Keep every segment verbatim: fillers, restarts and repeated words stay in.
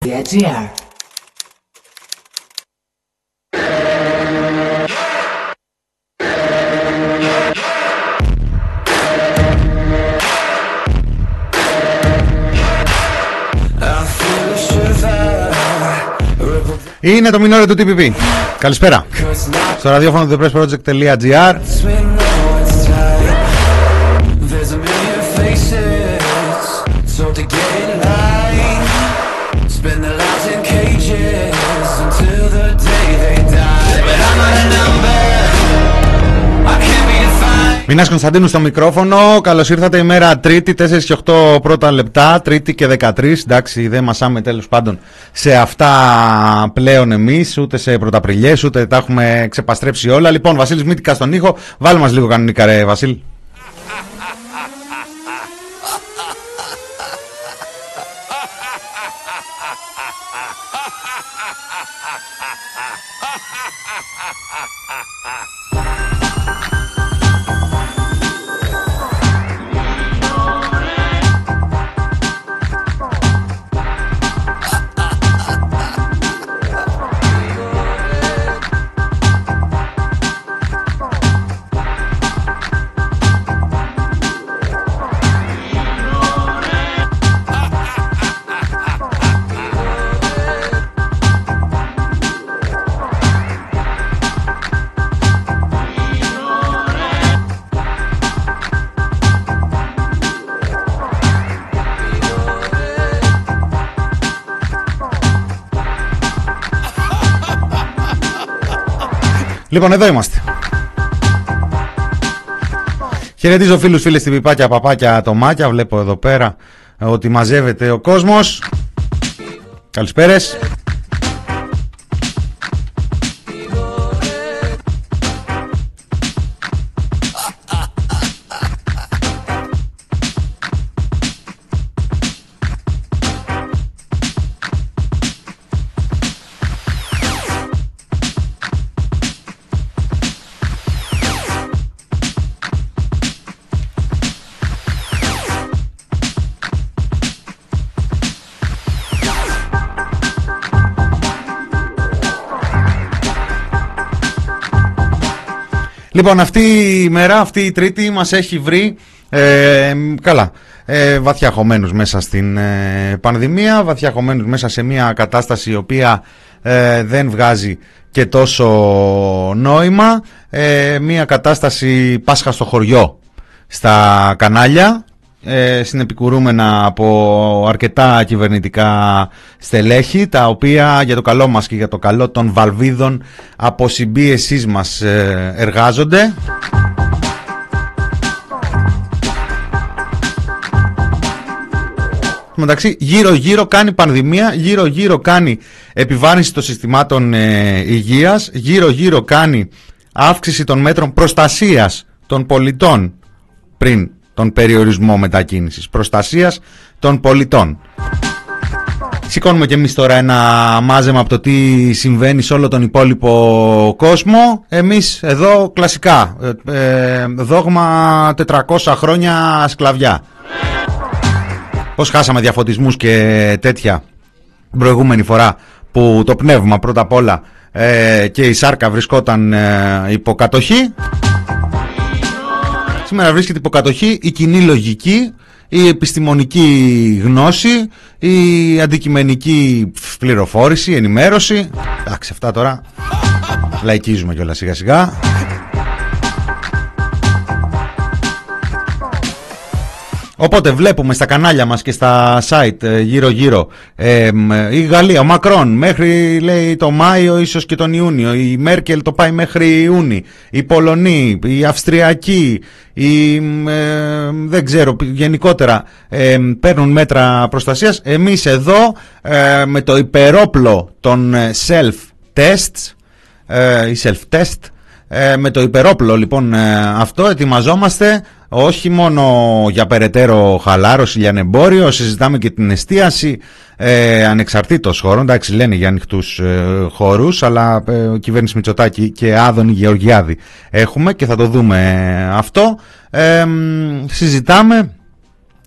Είναι το μινόριο του τι πι πι. Καλησπέρα. Στο ραδιόφωνο του thepressproject.gr. Μινάς Κωνσταντίνου στο μικρόφωνο. Καλώς ήρθατε, ημέρα Τρίτη, τέσσερα και οκτώ πρώτα λεπτά, Τρίτη και δεκατρία. Εντάξει, δεν μασάμε τέλος πάντων σε αυτά πλέον εμείς, ούτε σε πρωταπριλιές, ούτε τα έχουμε ξεπαστρέψει όλα. Λοιπόν, Βασίλης Μήτικα στον ήχο. Βάλε μας λίγο κανονικά, ρε Βασίλη. Λοιπόν, εδώ είμαστε. Χαιρετίζω φίλους, φίλες, τυπιπάκια, παπάκια, τομάκια. Βλέπω εδώ πέρα ότι μαζεύεται ο κόσμος. Καλησπέρες. Λοιπόν, αυτή η μέρα, αυτή η Τρίτη μας έχει βρει ε, καλά, ε, βαθιά χωμένους μέσα στην ε, πανδημία, βαθιά χωμένους μέσα σε μια κατάσταση η οποία ε, δεν βγάζει και τόσο νόημα, ε, μια κατάσταση Πάσχα στο χωριό στα κανάλια, ε, συνεπικουρούμενα από αρκετά κυβερνητικά στελέχη, τα οποία για το καλό μας και για το καλό των βαλβίδων αποσυμπίεσής μας ε, εργάζονται. Μεταξύ, γύρω γύρω κάνει πανδημία, γύρω γύρω κάνει επιβάρυνση των συστημάτων ε, υγείας, γύρω γύρω κάνει αύξηση των μέτρων προστασίας των πολιτών πριν τον περιορισμό μετακίνησης, προστασίας των πολιτών. Σηκώνουμε και εμείς τώρα ένα μάζεμα από το τι συμβαίνει σε όλο τον υπόλοιπο κόσμο. Εμείς εδώ κλασικά, ε, ε, δόγμα τετρακόσια χρόνια σκλαβιά. Πώς χάσαμε διαφωτισμούς και τέτοια την προηγούμενη φορά που το πνεύμα πρώτα απ' όλα ε, και η σάρκα βρισκόταν ε, υποκατοχή. Σήμερα βρίσκεται υποκατοχή η κοινή λογική, η επιστημονική γνώση, η αντικειμενική πληροφόρηση, ενημέρωση. Εντάξει, αυτά τώρα λαϊκίζουμε κιόλας σιγά σιγά. Οπότε βλέπουμε στα κανάλια μας και στα site γύρω γύρω ε, η Γαλλία, ο Μακρόν μέχρι λέει το Μάιο, ίσως και τον Ιούνιο, η Μέρκελ το πάει μέχρι Ιούνι, οι Πολωνοί, οι Αυστριακοί, οι, ε, δεν ξέρω, γενικότερα ε, παίρνουν μέτρα προστασίας. Εμείς εδώ ε, με το υπερόπλο των self-tests ε, ή self-test, ε, με το υπερόπλο λοιπόν ε, αυτό ετοιμαζόμαστε όχι μόνο για περαιτέρω χαλάρωση, για εμπόριο, συζητάμε και την εστίαση ε, ανεξαρτήτως χώρων. Εντάξει, λένε για ανοιχτούς ε, χώρους, αλλά ε, κυβέρνηση Μητσοτάκη και Άδωνη Γεωργιάδη έχουμε και θα το δούμε αυτό. Ε, συζητάμε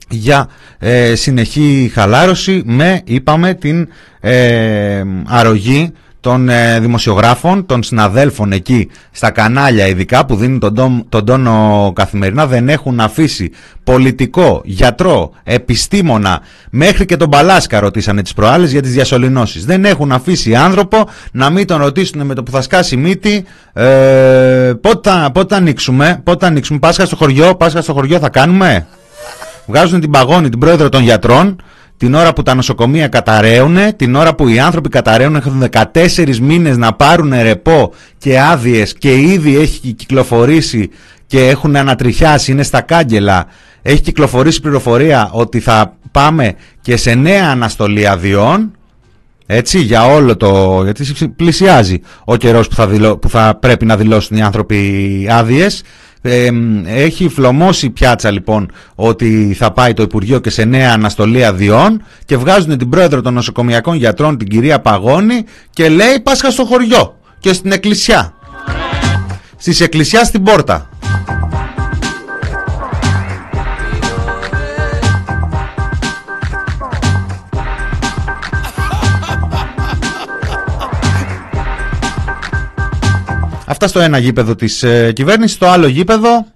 για ε, συνεχή χαλάρωση με, είπαμε, την ε, αρρωγή των ε, δημοσιογράφων, των συναδέλφων εκεί στα κανάλια ειδικά που δίνουν τον, τό, τον τόνο καθημερινά. Δεν έχουν αφήσει πολιτικό, γιατρό, επιστήμονα, μέχρι και τον Μπαλάσκα ρωτήσανε τις προάλλες για τις διασωληνώσεις. Δεν έχουν αφήσει άνθρωπο να μην τον ρωτήσουν με το που θα σκάσει μύτη ε, πότε, πότε θα ανοίξουμε, πότε θα ανοίξουμε, Πάσχα στο χωριό, Πάσχα στο χωριό θα κάνουμε. Βγάζουν την παγώνη, την πρόεδρο των γιατρών, την ώρα που τα νοσοκομεία καταραίουν, την ώρα που οι άνθρωποι καταραίουν, έχουν δεκατέσσερις μήνες να πάρουν ρεπό και άδειες και ήδη έχει κυκλοφορήσει και έχουν ανατριχιάσει, είναι στα κάγκελα. Έχει κυκλοφορήσει πληροφορία ότι θα πάμε και σε νέα αναστολή αδειών, έτσι, για όλο το, γιατί πλησιάζει ο καιρός που θα, δηλώ, που θα πρέπει να δηλώσουν οι άνθρωποι άδειες. Ε, έχει φλωμώσει πιάτσα λοιπόν ότι θα πάει το Υπουργείο και σε νέα αναστολή αδειών και βγάζουν την πρόεδρο των νοσοκομιακών γιατρών, την κυρία Παγώνη, και λέει Πάσχα στο χωριό και στην εκκλησιά, στις εκκλησιά στην πόρτα. Αυτά στο ένα γήπεδο της ε, κυβέρνησης. Στο άλλο γήπεδο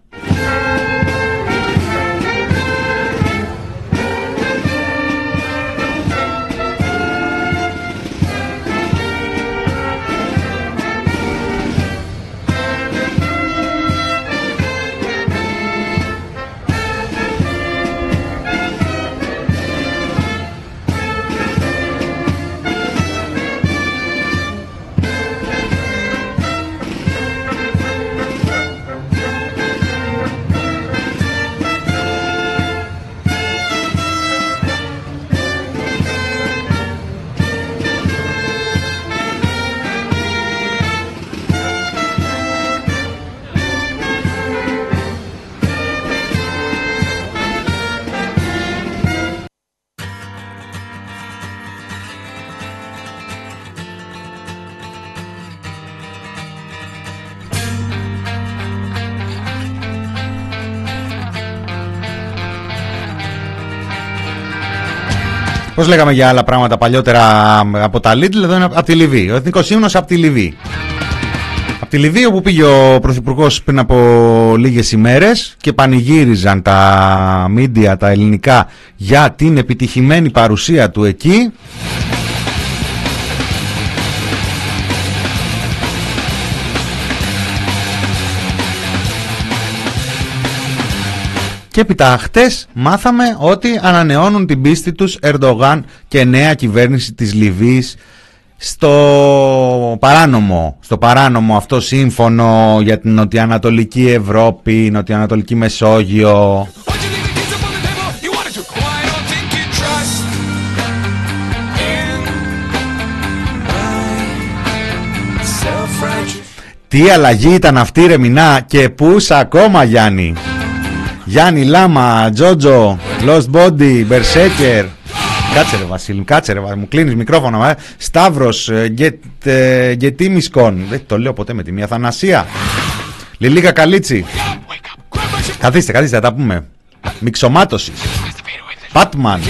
πώς λέγαμε για άλλα πράγματα παλιότερα από τα Lidl, εδώ είναι από τη Λιβύη. Ο εθνικός ύμνος από τη Λιβύη. Από τη Λιβύη, όπου πήγε ο Πρωθυπουργός πριν από λίγες ημέρες και πανηγύριζαν τα μίντια, τα ελληνικά, για την επιτυχημένη παρουσία του εκεί. Και έπειτα χτες μάθαμε ότι ανανεώνουν την πίστη τους Ερντογάν και νέα κυβέρνηση της Λιβύης στο παράνομο, στο παράνομο αυτό σύμφωνο για την Νοτιοανατολική Ευρώπη, Νοτιοανατολική Μεσόγειο. Τι αλλαγή ήταν αυτή ρε Μινά, και πούς ακόμα Γιάννη. Γιάννη Λάμα, Τζότζο, Lost Body, Berserker. Κάτσε ρε Βασίλη, κάτσε ρε, μου κλείνεις μικρόφωνο. Ε. Σταύρος, Γκετίμισκον. Δεν το λέω ποτέ με τη μία. Θανασία. Λιλίκα Καλίτσι. Καθίστε, καθίστε, θα τα πούμε. Μιξομάτωση. Πάτμαν.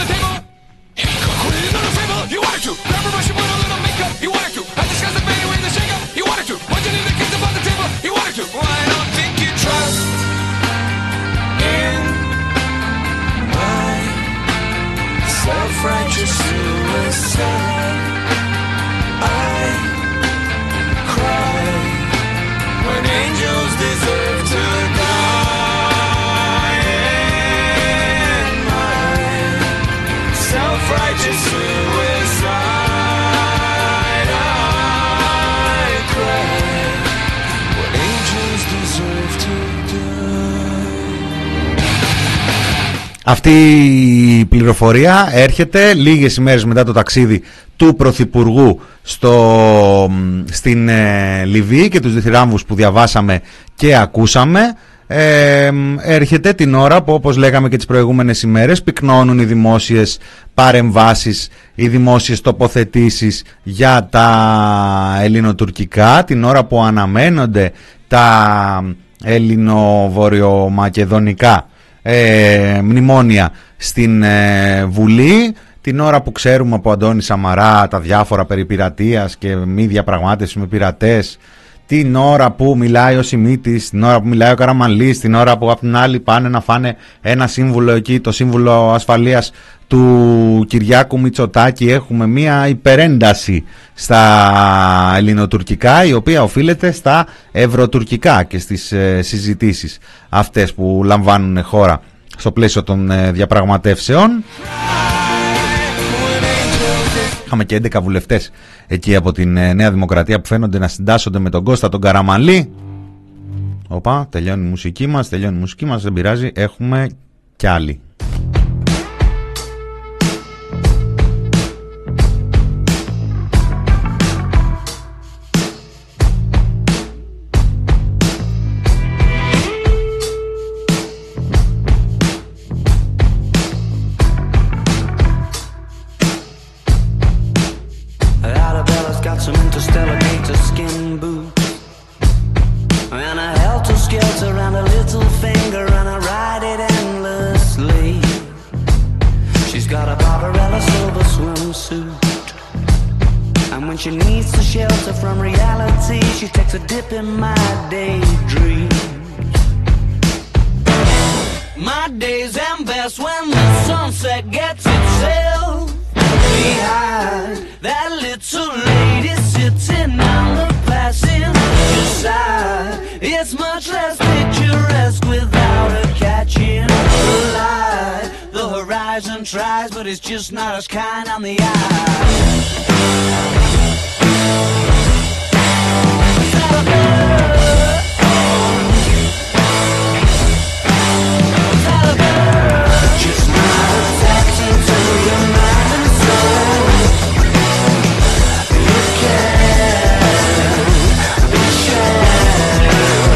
Αυτή η πληροφορία έρχεται λίγες ημέρες μετά το ταξίδι του Πρωθυπουργού στο, στην ε, Λιβύη και τους διθυράμβους που διαβάσαμε και ακούσαμε. Ε, έρχεται την ώρα που, όπως λέγαμε και τις προηγούμενες ημέρες, πυκνώνουν οι δημόσιες παρεμβάσεις, οι δημόσιες τοποθετήσεις για τα ελληνοτουρκικά, την ώρα που αναμένονται τα ελληνοβορειομακεδονικά ε, μνημόνια στην ε, Βουλή, την ώρα που ξέρουμε από Αντώνη Σαμαρά τα διάφορα περί πειρατείας και μη διαπραγμάτευση με πειρατές, την ώρα που μιλάει ο Σιμίτης, την ώρα που μιλάει ο Καραμανλής, την ώρα που απ' την άλλη πάνε να φάνε ένα σύμβουλο εκεί, το Σύμβουλο Ασφαλείας του Κυριάκου Μητσοτάκη, έχουμε μία υπερένταση στα ελληνοτουρκικά, η οποία οφείλεται στα ευρωτουρκικά και στις ε, συζητήσεις αυτές που λαμβάνουν χώρα στο πλαίσιο των ε, διαπραγματεύσεων. Είχαμε και έντεκα βουλευτές εκεί από την ε, Νέα Δημοκρατία που φαίνονται να συντάσσονται με τον Κώστα τον Καραμανλή. Οπα, τελειώνει η μουσική μας, τελειώνει η μουσική μας, δεν πειράζει, έχουμε κι άλλη. Just not as kind on the eye. Just not attaching to your mind and soul. You can be shared.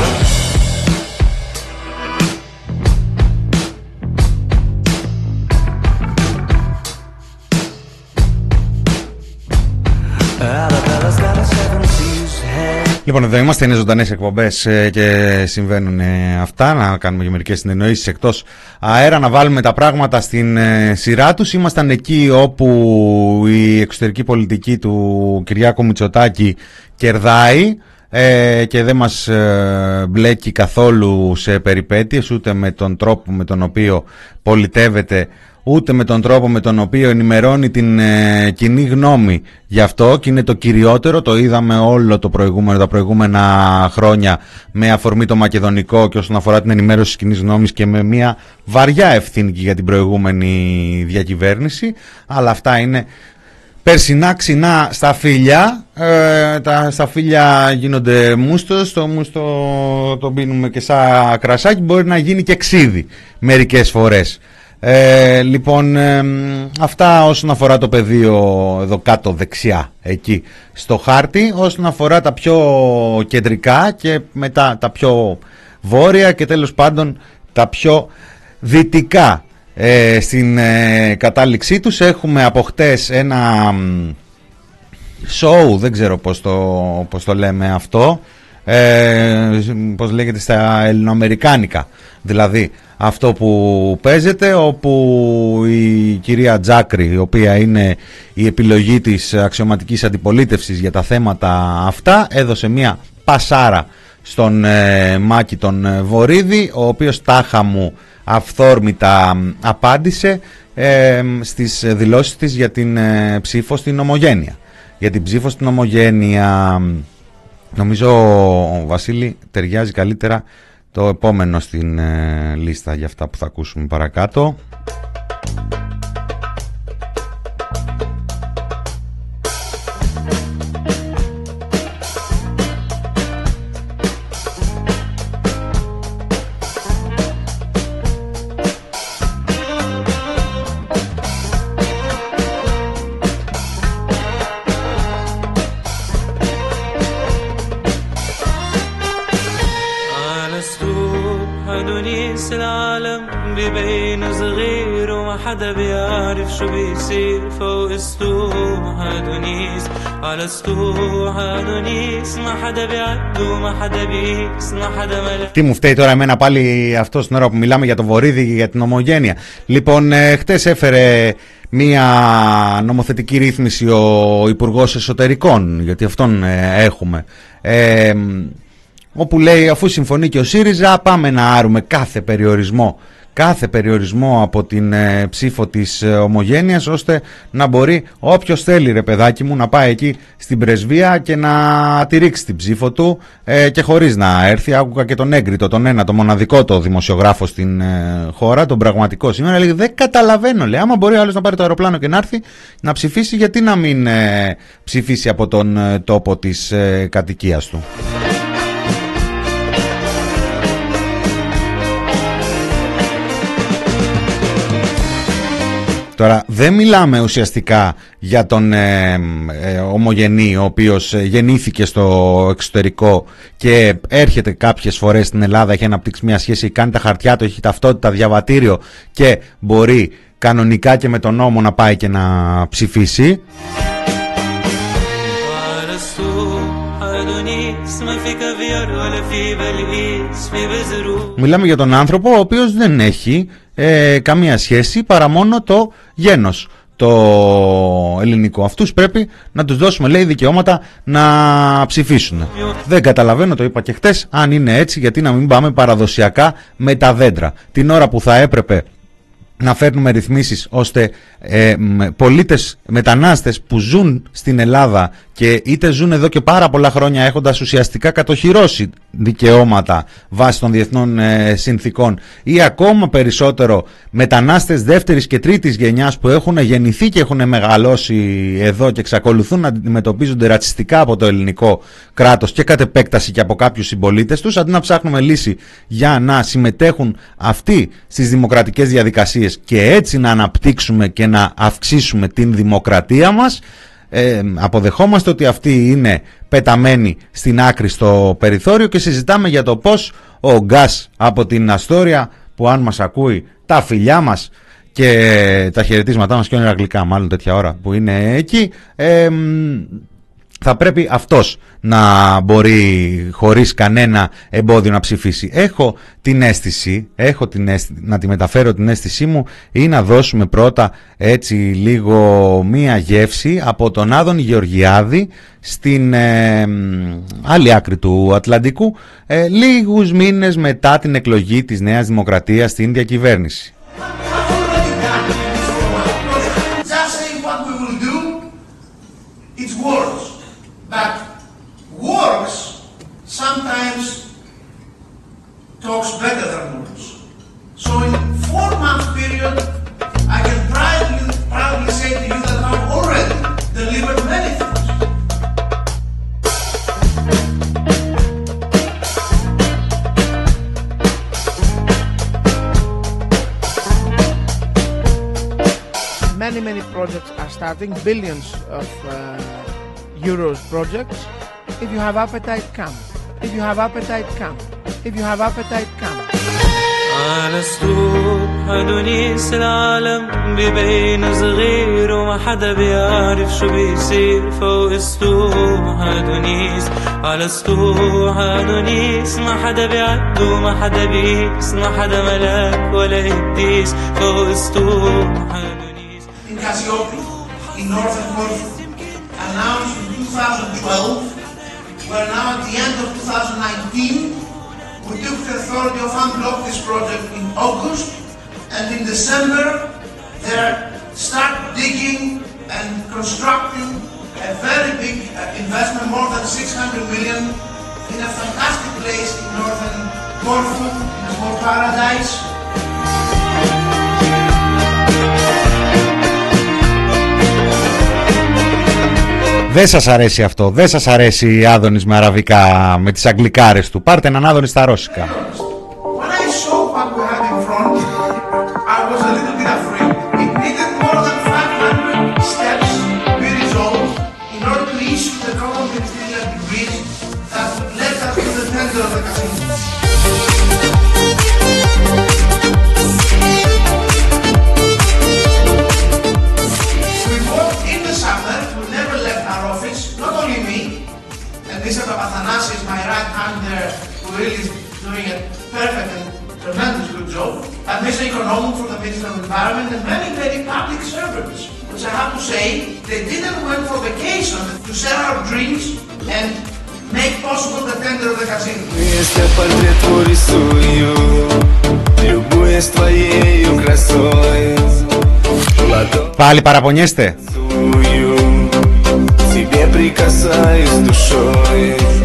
Λοιπόν, εδώ είμαστε, είναι ζωντανές εκπομπές και συμβαίνουν αυτά. Να κάνουμε και μερικές συνεννοήσεις εκτός αέρα, να βάλουμε τα πράγματα στην σειρά τους. Ήμασταν εκεί όπου η εξωτερική πολιτική του Κυριάκου Μητσοτάκη κερδάει ε, και δεν μας ε, μπλέκει καθόλου σε περιπέτειες, ούτε με τον τρόπο με τον οποίο πολιτεύεται, ούτε με τον τρόπο με τον οποίο ενημερώνει την ε, κοινή γνώμη γι' αυτό, και είναι το κυριότερο. Το είδαμε όλο το προηγούμενο, τα προηγούμενα χρόνια με αφορμή το μακεδονικό και όσον αφορά την ενημέρωση της κοινής γνώμης και με μια βαριά ευθύνη για την προηγούμενη διακυβέρνηση, αλλά αυτά είναι περσινά ξινά στα φύλλα. Ε, τα στα φύλλα γίνονται μούστος, το μούστο το πίνουμε και σαν κρασάκι, μπορεί να γίνει και ξύδι μερικές φορές. Ε, λοιπόν, ε, αυτά όσον αφορά το πεδίο εδώ κάτω δεξιά εκεί στο χάρτη. Όσον αφορά τα πιο κεντρικά και μετά τα πιο βόρεια και τέλος πάντων τα πιο δυτικά, ε, στην ε, κατάληξή τους έχουμε από χτες ένα show, δεν ξέρω πώς το, πώς το λέμε αυτό, ε, πώς λέγεται στα ελληνοαμερικάνικα, δηλαδή αυτό που παίζεται, όπου η κυρία Τζάκρη, η οποία είναι η επιλογή της αξιωματικής αντιπολίτευσης για τα θέματα αυτά, έδωσε μια πασάρα στον ε, Μάκη τον Βορίδη, ο οποίος τάχα μου αυθόρμητα απάντησε ε, στις δηλώσεις της για την ε, ψήφο στην Ομογένεια. Για την ψήφο στην Ομογένεια, νομίζω, Βασίλη, ταιριάζει καλύτερα το επόμενο στην ε, λίστα για αυτά που θα ακούσουμε παρακάτω. حدا بيعرف شو بيصير فوق السطوح هادونيس على سطوح أدونيس ما حدا بيعد وما حدا بيقيس ما حدا ملك. Τι μου φταίει τώρα εμένα πάλι αυτό την ώρα που μιλάμε για το Βορίδη και για την ομογένεια. Λοιπόν, ε, χτες έφερε μία νομοθετική ρύθμιση ο Υπουργός Εσωτερικών, γιατί αυτόν ε, έχουμε, ε, όπου λέει αφού συμφωνεί και ο ΣΥΡΙΖΑ πάμε να άρουμε κάθε περιορισμό κάθε περιορισμό από την ε, ψήφο της ε, ομογένειας, ώστε να μπορεί όποιος θέλει, ρε παιδάκι μου, να πάει εκεί στην πρεσβεία και να τη ρίξει την ψήφο του ε, και χωρίς να έρθει. Άκουγα και τον έγκριτο, τον ένα, το μοναδικό το δημοσιογράφο στην ε, χώρα, τον πραγματικό σήμερα, λέει δεν καταλαβαίνω, λέει, άμα μπορεί ο άλλος να πάρει το αεροπλάνο και να έρθει να ψηφίσει, γιατί να μην ε, ψηφίσει από τον ε, τόπο της ε, κατοικίας του. Τώρα δεν μιλάμε ουσιαστικά για τον ε, ε, ομογενή ο οποίος γεννήθηκε στο εξωτερικό και έρχεται κάποιες φορές στην Ελλάδα, έχει αναπτύξει μια σχέση, κάνει τα χαρτιά του, έχει ταυτότητα, διαβατήριο και μπορεί κανονικά και με τον νόμο να πάει και να ψηφίσει. Μιλάμε για τον άνθρωπο ο οποίος δεν έχει ε, καμία σχέση παρά μόνο το γένος το ελληνικό. Αυτούς πρέπει να τους δώσουμε, λέει, δικαιώματα να ψηφίσουν. Δεν καταλαβαίνω, το είπα και χτες, αν είναι έτσι, γιατί να μην πάμε παραδοσιακά με τα δέντρα. Την ώρα που θα έπρεπε να φέρνουμε ρυθμίσεις ώστε ε, πολίτες μετανάστες που ζουν στην Ελλάδα και είτε ζουν εδώ και πάρα πολλά χρόνια έχοντας ουσιαστικά κατοχυρώσει δικαιώματα βάσει των διεθνών ε, συνθήκων, ή ακόμα περισσότερο μετανάστες δεύτερης και τρίτης γενιάς που έχουν γεννηθεί και έχουν μεγαλώσει εδώ και εξακολουθούν να αντιμετωπίζονται ρατσιστικά από το ελληνικό κράτος και κατ' επέκταση και από κάποιους συμπολίτες τους, αντί να ψάχνουμε λύση για να συμμετέχουν αυτοί στις δημοκρατικές διαδικασίες και έτσι να αναπτύξουμε και να αυξήσουμε την δημοκρατία μας, ε, αποδεχόμαστε ότι αυτοί είναι πεταμένοι στην άκρη στο περιθώριο και συζητάμε για το πώς ο Γκάς από την Αστόρια, που αν μας ακούει, τα φιλιά μας και τα χαιρετίσματά μας, και είναι αγγλικά μάλλον τέτοια ώρα που είναι εκεί, ε, θα πρέπει αυτός να μπορεί χωρίς κανένα εμπόδιο να ψηφίσει. Έχω την αίσθηση, έχω την αίσθηση, να τη μεταφέρω την αίσθησή μου, ή να δώσουμε πρώτα έτσι λίγο μία γεύση από τον Άδωνη Γεωργιάδη στην ε, άλλη άκρη του Ατλαντικού, ε, λίγους μήνες μετά την εκλογή της Νέας Δημοκρατίας στην διακυβέρνηση. But works sometimes talks better than words. So in four month period, I can proudly, proudly say to you that I've already delivered many things. Many, many projects are starting, billions of uh, Euros projects. If you have appetite, come. If you have appetite, come. If you have appetite, come. على سطوح أدونيس العالم ببين صغير وما حدا بيعرف شو بيصير فوق سطوح أدونيس. على سطوح أدونيس ما حدا بيعد وما حدا بيقيس ما حدا ملاك ولا قديس فوق سطوح أدونيس. In Cassiope, in northern Corfu, announced in two thousand twelve, we're now at the end of two thousand nineteen. We took the authority of unblock this project in August, and in December they start digging and constructing a very big uh, investment, more than six hundred million, in a fantastic place in northern Corfu, in a small paradise. Δεν σας αρέσει αυτό, δεν σας αρέσει Άδωνης με αραβικά, με τις αγγλικάρες του. Πάρτε έναν Άδωνη στα ρώσικα. When I saw what we had in front, I was a little bit afraid. It needed more than five hundred steps to be resolved in order to issue the common ministerial decrees that would let us do the tender of the casino. We worked in the summer, we never left our office. it's not only me, and Mister Papathanasis, my right hand there, who really is doing a perfect and tremendous good job, and Mister Economou from the Ministry of Environment, and many, many public servants, which I have to say, they didn't went for vacation to share our dreams and make possible the tender of the casino. Если портрет твой рисую, любуясь твоею красой, πάλι παραπονιέστε. Тебе прикасаюсь душой.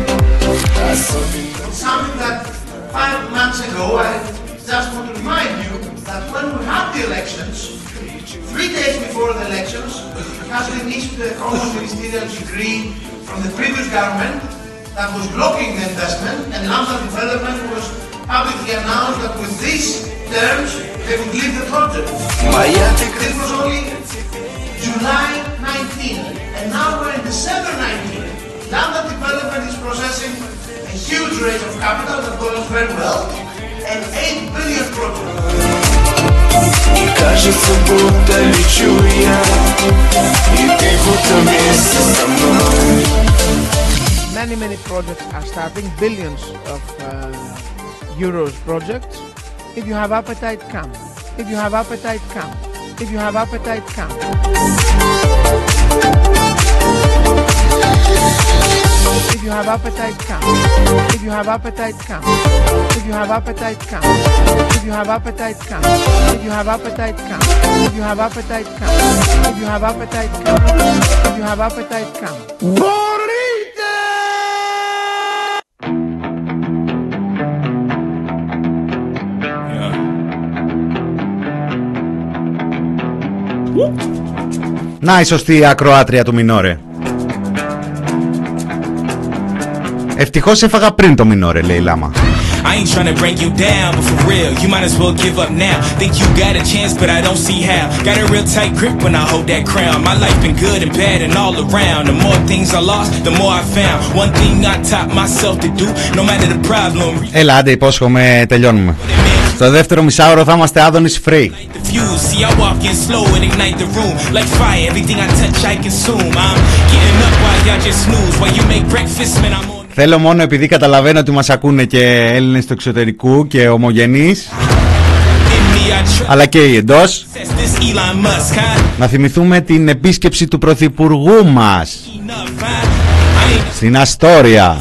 Something that five months ago, I just want to remind you that when we had the elections, three days before the elections, it has been issued a common ministerial decree from the previous government that was blocking the investment, and Lambda Development was publicly announced that with these terms, they would leave the project. This was only July nineteenth, and now we're in December nineteenth. Lambda Development is processing a huge rate of capital that goes very well, an eight billion project. И кажется, будто лечу я, и ты будто вместе со мной. Many, many projects are starting, billions of uh, euros projects. If you have appetite, come. If you have appetite, come. If you have appetite, come. If you have appetite, come. If you have appetite, come. If you have appetite, come. If you have appetite, come. If you have appetite, come. If you have appetite, come. If you have appetite, come. If you have appetite, come. Να η σωστή ακροάτρια του Μινόρε. Ευτυχώς έφαγα πριν το Μινόρε, λέει η Λάμα. I ain't trying to break you down, but for real, you might as well give up now. Think you got a chance, but I don't see how. Got a real tight grip when I hold that crown. My life been good and bad and all around. The more things I lost, the more I found. One thing I taught myself to do, no matter the problem. Έλα, άντε, υπόσχομαι, τελειώνουμε. Στο δεύτερο μισάωρο θα είμαστε Άδωνης Free. See, I walk in slow and ignite the room. Like fire, everything I touch I consume. I'm getting up while y'all just snooze. While you make breakfast, man, I'm on. Θέλω μόνο, επειδή καταλαβαίνω ότι μας ακούνε και Έλληνες του εξωτερικού και ομογενείς, αλλά και οι εντός, να θυμηθούμε την επίσκεψη του Πρωθυπουργού μας στην Αστόρια.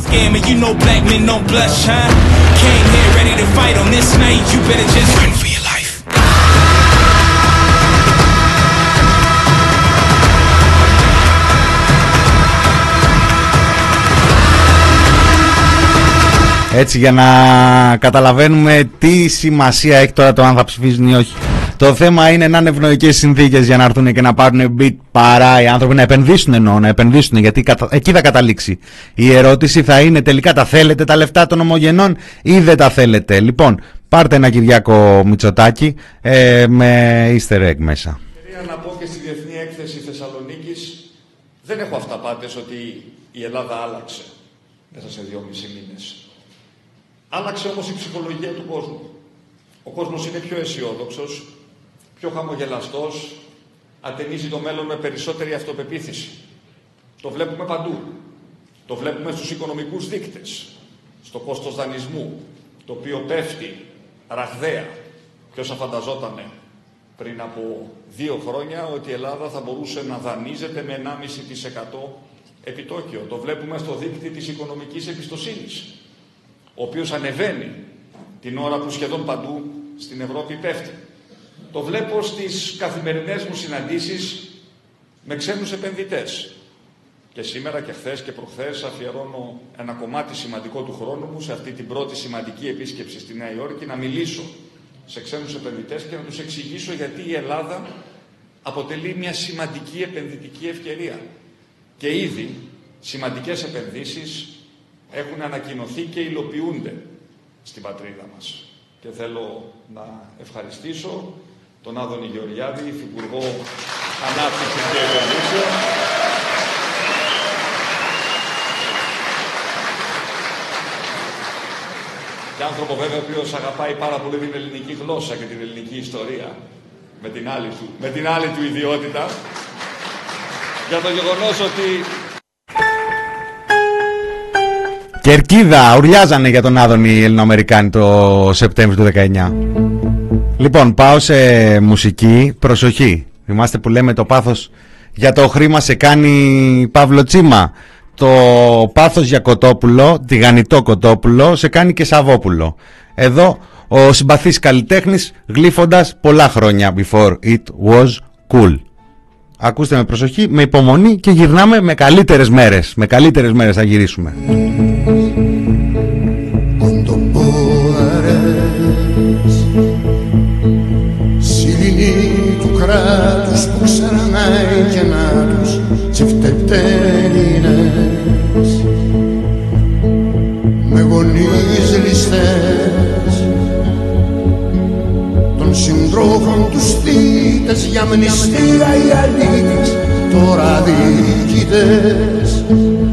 Έτσι, για να καταλαβαίνουμε τι σημασία έχει τώρα το αν θα ψηφίζουν ή όχι. Το θέμα είναι να είναι ευνοϊκές συνθήκες για να έρθουν και να πάρουν beat παρά οι άνθρωποι να επενδύσουν, εννοώ, να επενδύσουν, γιατί κατα... εκεί θα καταλήξει. Η ερώτηση θα είναι τελικά τα θέλετε τα λεφτά των ομογενών ή δεν τα θέλετε. Λοιπόν, πάρτε ένα Κυριάκο Μητσοτάκη ε, με easter egg μέσα. Να πω και στη Διεθνή Έκθεση Θεσσαλονίκης, δεν έχω αυταπάτες ότι η Ελλάδα άλλαξε μέσα σε δυόμισι μήνες. Άλλαξε όμως η ψυχολογία του κόσμου. Ο κόσμος είναι πιο αισιόδοξος, πιο χαμογελαστός, ατενίζει το μέλλον με περισσότερη αυτοπεποίθηση. Το βλέπουμε παντού. Το βλέπουμε στους οικονομικούς δείκτες, στο κόστος δανεισμού, το οποίο πέφτει ραγδαία. Ποιος θα φανταζότανε πριν από δύο χρόνια ότι η Ελλάδα θα μπορούσε να δανείζεται με ενάμιση τοις εκατό επιτόκιο. Το βλέπουμε στο δείκτη της οικονομικής εμπιστοσύνης, ο οποίος ανεβαίνει την ώρα που σχεδόν παντού στην Ευρώπη πέφτει. Το βλέπω στις καθημερινές μου συναντήσεις με ξένους επενδυτές. Και σήμερα και χθες και προχθές αφιερώνω ένα κομμάτι σημαντικό του χρόνου μου σε αυτή την πρώτη σημαντική επίσκεψη στη Νέα Υόρκη να μιλήσω σε ξένους επενδυτές και να τους εξηγήσω γιατί η Ελλάδα αποτελεί μια σημαντική επενδυτική ευκαιρία. Και ήδη σημαντικές επενδύσεις έχουν ανακοινωθεί και υλοποιούνται στην πατρίδα μας. Και θέλω να ευχαριστήσω τον Άδωνη Γεωργιάδη, Υφυπουργό Ανάπτυξης και Επενδύσεων, και άνθρωπο βέβαια ο οποίος αγαπάει πάρα πολύ την ελληνική γλώσσα και την ελληνική ιστορία, με την άλλη του, με την άλλη του ιδιότητα, για το γεγονός ότι Κερκίδα, ουρλιάζανε για τον Άδωνη οι Ελληνοαμερικάνοι το Σεπτέμβριο του δεκαεννιά. Λοιπόν, πάω σε μουσική. Προσοχή. Θυμάστε που λέμε το πάθος για το χρήμα σε κάνει Παύλο Τσίμα. Το πάθος για κοτόπουλο, τηγανιτό κοτόπουλο, σε κάνει και Σαββόπουλο. Εδώ ο συμπαθής καλλιτέχνης γλύφοντας πολλά χρόνια before it was cool. Ακούστε με προσοχή, με υπομονή και γυρνάμε με καλύτερες μέρες. Με καλύτερες μέρες θα γυρίσουμε. Σιλινή του κράτους που ξερνάει και να τους τσιφτετέλινες με γονείς ληστές των συντρόφων τους θύτες για μνηστία οι αλήτες τώρα διοικητές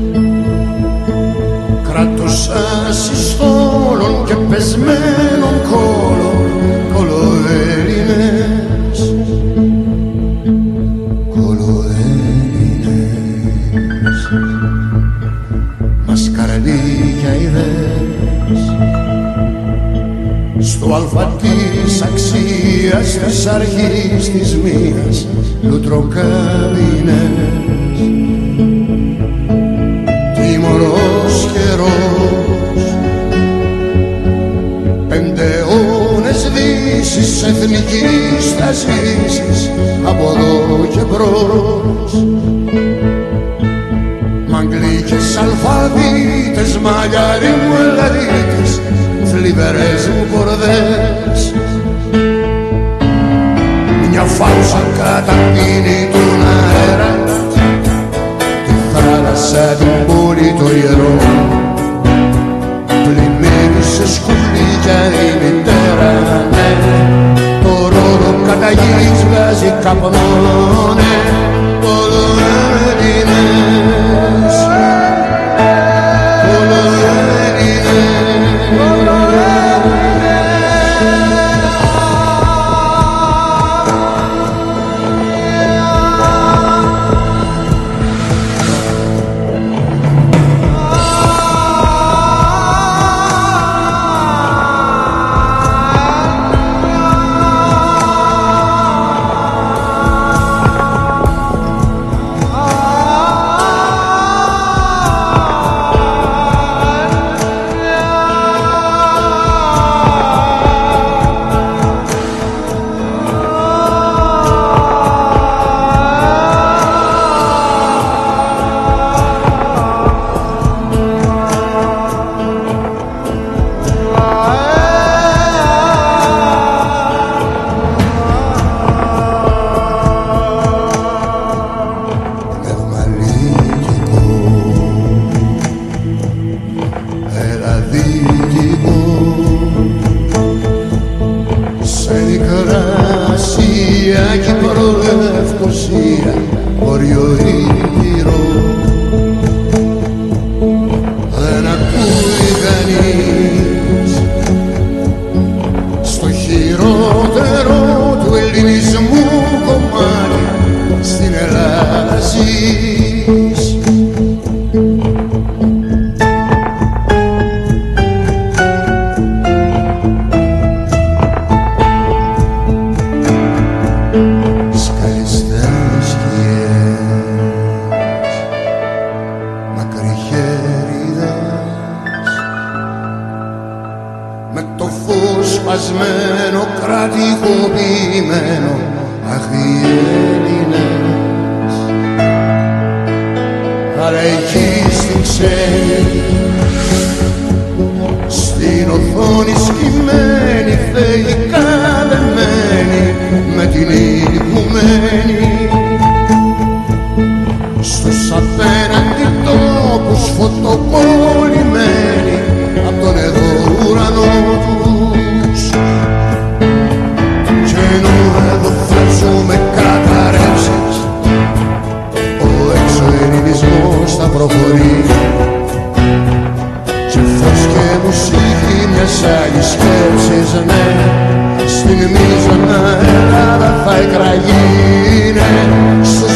κράτος ασυστόλων και πεσμένων κόλων κολοέλληνες κολοέλληνες μασκαραλίκια ιδέες στο αλφα της αξίας της αρχής της μίας λουτροκαμπινές τιμωρός καιρός πέντε αιώνες δύσης εθνικής θα ζήσεις από εδώ και μπρος μαγκλίκες αλφαβήτες μαλλιάρι μου ελαδίτες θλιβερές μου πορδές μια φάουσα καταπίνει τον αέρα τη θάλασσα την πόλη το ιερό πλημμύρι σε σκουλίκια η μητέρα ναι το ρόδο κατά γης βγάζει καπνό ναι κολοέλληνες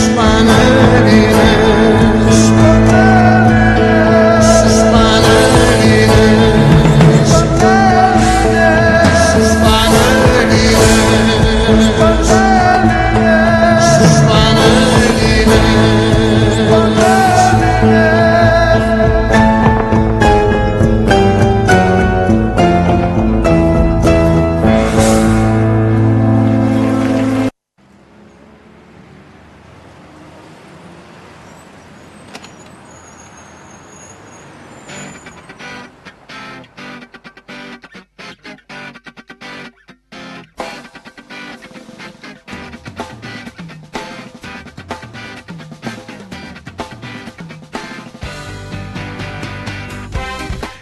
Στους Πανελλήνες, στους Πανελλήνες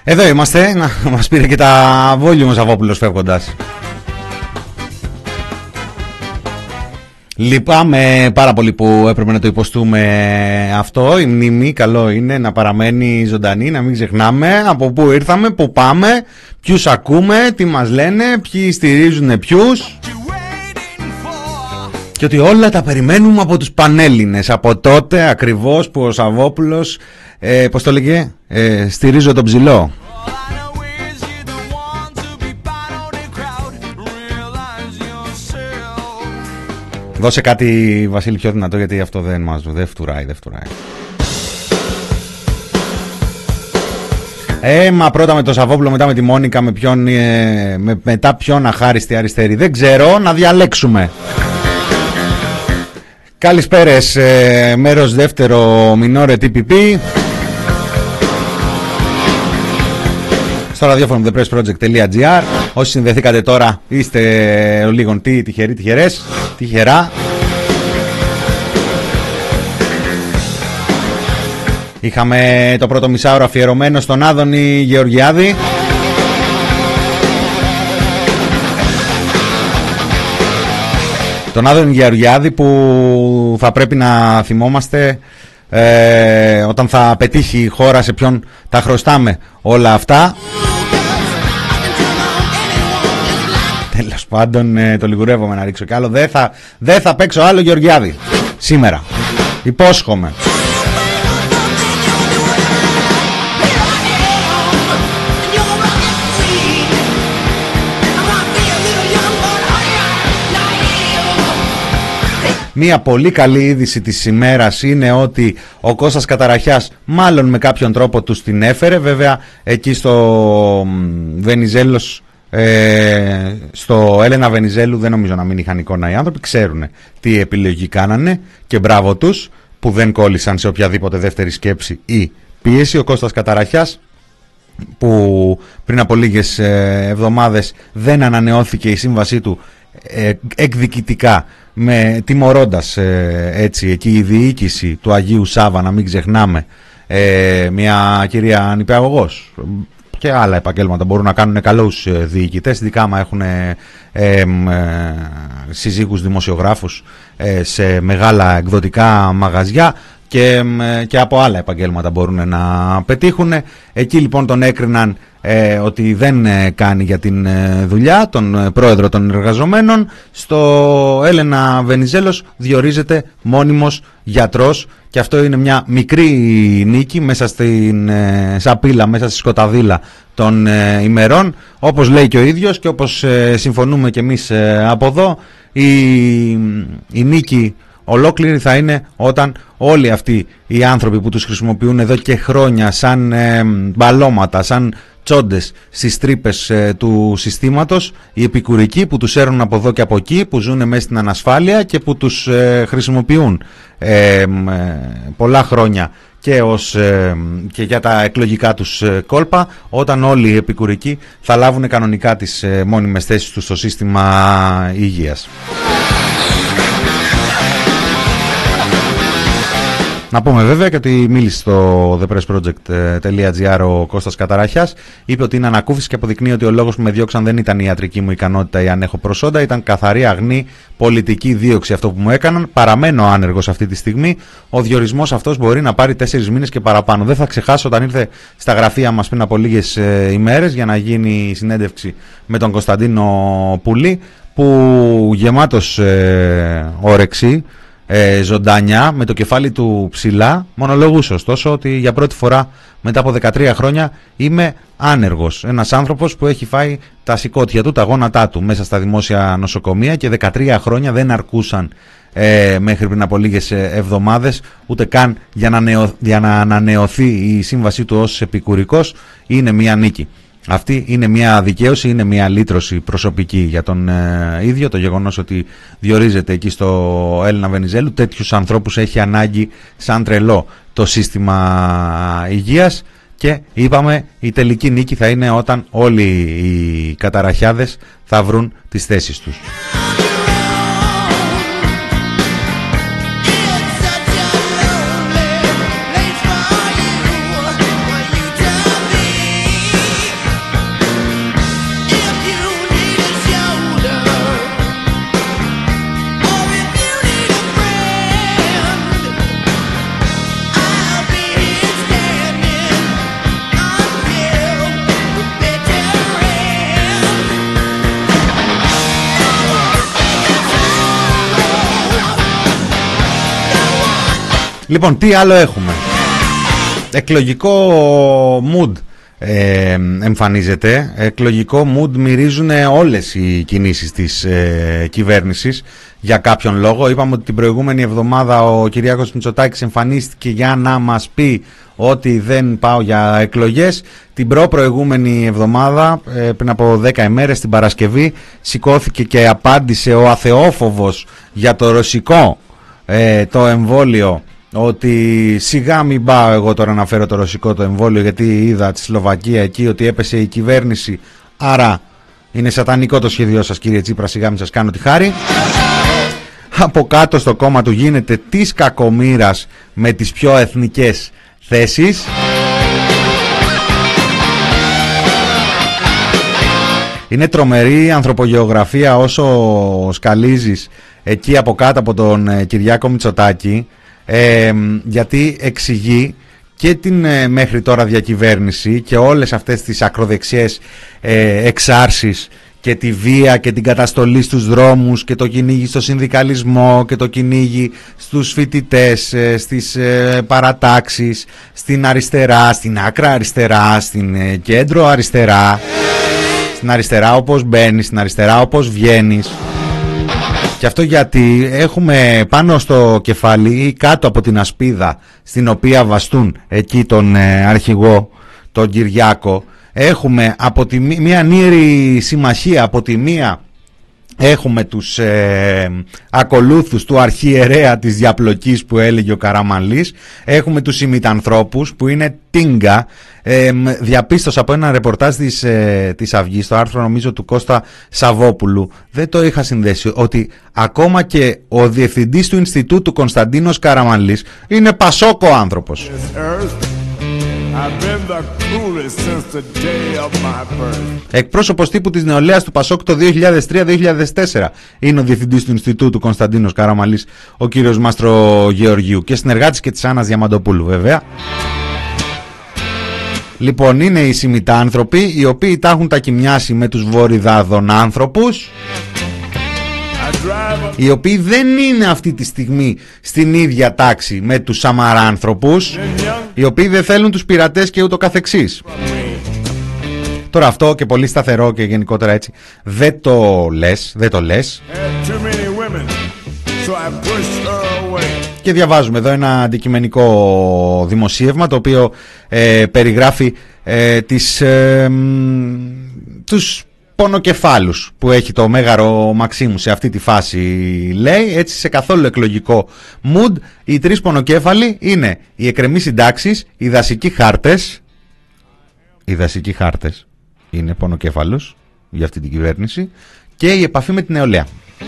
Εδώ είμαστε, να μας πήρε και τα volume ο Σαββόπουλος φεύγοντας. Λυπάμαι πάρα πολύ που έπρεπε να το υποστούμε αυτό. Η μνήμη καλό είναι να παραμένει ζωντανή, να μην ξεχνάμε από πού ήρθαμε, πού πάμε, ποιους ακούμε, τι μας λένε, ποιοι στηρίζουν ποιους. Και ότι όλα τα περιμένουμε από τους Πανέλληνες. Από τότε ακριβώς που ο Σαββόπουλος, ε, πώς το λέγε, ε, στηρίζω τον ψηλό. Δώσε κάτι, Βασίλη, πιο δυνατό, γιατί αυτό δεν μας δεν φτουράει, δεν φτουράει. Ε, μα πρώτα με τον Σαββόπουλο, μετά με τη Μόνικα, με ποιον, ε, με, μετά ποιον αχάριστη αριστερή. Δεν ξέρω, να διαλέξουμε. Καλησπέρες, ε, μέρος δεύτερο, Μινόρε τι πι πι. Στο ραδιόφωνο the press project dot g r. Όσοι συνδεθήκατε τώρα, είστε λίγον τι τυχεροί, τυχερές, τυχερά. Είχαμε το πρώτο μισάωρο αφιερωμένο στον Άδωνη Γεωργιάδη. Τον Άδωνη Γεωργιάδη που θα πρέπει να θυμόμαστε ε, όταν θα πετύχει η χώρα, σε ποιον τα χρωστάμε όλα αυτά. Τέλος πάντων, ε, το λιγουρεύομαι να ρίξω κι άλλο. Δεν θα, δεν θα παίξω άλλο Γεωργιάδη σήμερα. Υπόσχομαι. Μία πολύ καλή είδηση της ημέρας είναι ότι ο Κώστας Καταραχιάς μάλλον με κάποιον τρόπο τους την έφερε. Βέβαια εκεί στο Βενιζέλος, ε, στο Έλενα Βενιζέλου δεν νομίζω να μην είχαν εικόνα οι άνθρωποι. Ξέρουν τι επιλογή κάνανε και μπράβο τους που δεν κόλλησαν σε οποιαδήποτε δεύτερη σκέψη ή πίεση. Ο Κώστας Καταραχιάς, που πριν από λίγες εβδομάδες δεν ανανεώθηκε η σύμβασή του εκδικητικά, με τιμωρώντας ε, έτσι εκεί η διοίκηση του Αγίου Σάβα, να μην ξεχνάμε, ε, μια κυρία νηπιαγωγός και άλλα επαγγέλματα μπορούν να κάνουν καλούς διοικητές, ειδικά άμα έχουν ε, ε, ε, συζύγους δημοσιογράφους ε, σε μεγάλα εκδοτικά μαγαζιά και, ε, και από άλλα επαγγέλματα μπορούν να πετύχουν. Εκεί λοιπόν τον έκριναν Ε, ότι δεν ε, κάνει για την ε, δουλειά, τον ε, πρόεδρο των εργαζομένων. Στο Έλενα Βενιζέλος διορίζεται μόνιμος γιατρός και αυτό είναι μια μικρή νίκη μέσα στην ε, σαπίλα, μέσα στη σκοταδίλα των ε, ημερών. Όπως λέει και ο ίδιος και όπως ε, συμφωνούμε και εμείς ε, από εδώ, η, η νίκη ολόκληρη θα είναι όταν όλοι αυτοί οι άνθρωποι που τους χρησιμοποιούν εδώ και χρόνια σαν ε, μπαλώματα, σαν τσόντες στις τρύπες ε, του συστήματος, οι επικουρικοί που τους έρουν από εδώ και από εκεί, που ζουν μέσα στην ανασφάλεια και που τους ε, χρησιμοποιούν ε, ε, πολλά χρόνια και, ως, ε, και για τα εκλογικά τους ε, κόλπα, όταν όλοι οι επικουρικοί θα λάβουν κανονικά τις ε, μόνιμες θέσεις τους στο σύστημα υγείας. Να πούμε βέβαια και ότι μίλησε στο the press project dot g r ο Κώστας Καταραχιάς. Είπε ότι είναι ανακούφιση και αποδεικνύει ότι ο λόγος που με διώξαν δεν ήταν η ιατρική μου ικανότητα ή αν έχω προσόντα, ήταν καθαρή αγνή πολιτική δίωξη αυτό που μου έκαναν. Παραμένω άνεργος αυτή τη στιγμή. Ο διορισμός αυτός μπορεί να πάρει τέσσερις μήνες και παραπάνω. Δεν θα ξεχάσω όταν ήρθε στα γραφεία μας πριν από λίγες ε, ημέρες για να γίνει συνέντευξη με τον Κωνσταντίνο Πουλή, που γεμάτος ε, όρεξη, Ε, ζωντάνια, με το κεφάλι του ψηλά, μονολογούσε ωστόσο ότι για πρώτη φορά μετά από δεκατρία χρόνια είμαι άνεργος. Ένας άνθρωπος που έχει φάει τα σηκώτια του, τα γόνατά του μέσα στα δημόσια νοσοκομεία και δεκατρία χρόνια δεν αρκούσαν ε, μέχρι πριν από λίγες εβδομάδες ούτε καν για να, νεω, για να ανανεωθεί η σύμβασή του ως επικουρικός. Είναι μια νίκη. Αυτή είναι μια δικαίωση, είναι μια λύτρωση προσωπική για τον ε, ίδιο. Το γεγονός ότι διορίζεται εκεί στο Έλενα Βενιζέλου, τέτοιους ανθρώπους έχει ανάγκη σαν τρελό το σύστημα υγείας. Και είπαμε, η τελική νίκη θα είναι όταν όλοι οι καταραχιάδες θα βρουν τις θέσεις τους. Λοιπόν, τι άλλο έχουμε? Εκλογικό mood ε, εμφανίζεται. Εκλογικό mood μυρίζουν όλες οι κινήσεις της ε, κυβέρνησης για κάποιον λόγο. Είπαμε ότι την προηγούμενη εβδομάδα ο Κυριάκος Μητσοτάκης εμφανίστηκε για να μας πει ότι δεν πάω για εκλογές. Την προ-προηγούμενη εβδομάδα, ε, πριν από δέκα ημέρες, την Παρασκευή, σηκώθηκε και απάντησε ο αθεόφοβος για το ρωσικό ε, το εμβόλιο, ότι σιγά μην πάω εγώ τώρα να φέρω το ρωσικό το εμβόλιο, γιατί είδα τη Σλοβακία εκεί ότι έπεσε η κυβέρνηση, άρα είναι σατανικό το σχέδιό σας κύριε Τσίπρα, σιγά μην σας κάνω τη χάρη. Από κάτω στο κόμμα του γίνεται της κακομοίρας με τις πιο εθνικές θέσεις. Είναι τρομερή η ανθρωπογεωγραφία όσο σκαλίζεις εκεί από κάτω από τον Κυριάκο Μητσοτάκη, ε, γιατί εξηγεί και την ε, μέχρι τώρα διακυβέρνηση και όλες αυτές τις ακροδεξιές ε, εξάρσεις και τη βία και την καταστολή στους δρόμους και το κυνήγι στο συνδικαλισμό και το κυνήγι στους φοιτητές, ε, στις ε, παρατάξεις, στην αριστερά, στην άκρα αριστερά, στην ε, κέντρο αριστερά, στην αριστερά όπως μπαίνεις, στην αριστερά όπως βγαίνεις. Και αυτό γιατί έχουμε πάνω στο κεφάλι ή κάτω από την ασπίδα στην οποία βαστούν εκεί τον ε, αρχηγό, τον Κυριάκο, έχουμε από τη μία νήρη συμμαχία. Από τη μία έχουμε τους ε, ακολούθους του αρχιερέα της διαπλοκής που έλεγε ο Καραμανλής, έχουμε τους ημιτανθρώπους που είναι τίνγκα. ε, διαπίστωσα από ένα ρεπορτάζ της, ε, της Αυγής, το άρθρο νομίζω του Κώστα Σαββόπουλου, δεν το είχα συνδέσει, ότι ακόμα και ο διευθυντής του Ινστιτούτου Κωνσταντίνος Καραμανλής είναι πασόκο άνθρωπος. Εκπρόσωπος τύπου της νεολαίας του Πασόκ το δύο χιλιάδες τρία δύο χιλιάδες τέσσερα είναι ο διευθυντής του Ινστιτούτου Κωνσταντίνος Καραμανλής, ο κύριος Μάστρο Γεωργίου, και συνεργάτης και της Άννας Διαμαντοπούλου βέβαια. Λοιπόν, είναι οι συμμητάνθρωποι οι οποίοι τα έχουν τακιμιάσει με τους βορειδάδων άνθρωπους, οι οποίοι δεν είναι αυτή τη στιγμή στην ίδια τάξη με τους σαμαράνθρωπους, οι οποίοι δεν θέλουν τους πειρατές και ούτω καθεξής. Τώρα αυτό και πολύ σταθερό και γενικότερα έτσι δεν το λες, δεν το λες. Και διαβάζουμε εδώ ένα αντικειμενικό δημοσίευμα το οποίο ε, περιγράφει ε, τις, ε, τους πονοκεφάλους που έχει το Μέγαρο Μαξίμου σε αυτή τη φάση. Λέει έτσι, σε καθόλου εκλογικό mood, οι τρεις πονοκέφαλοι είναι οι εκκρεμείς συντάξεις, οι δασικοί χάρτες. Οι δασικοί χάρτες είναι πονοκέφαλος για αυτή την κυβέρνηση, και η επαφή με την νεολαία.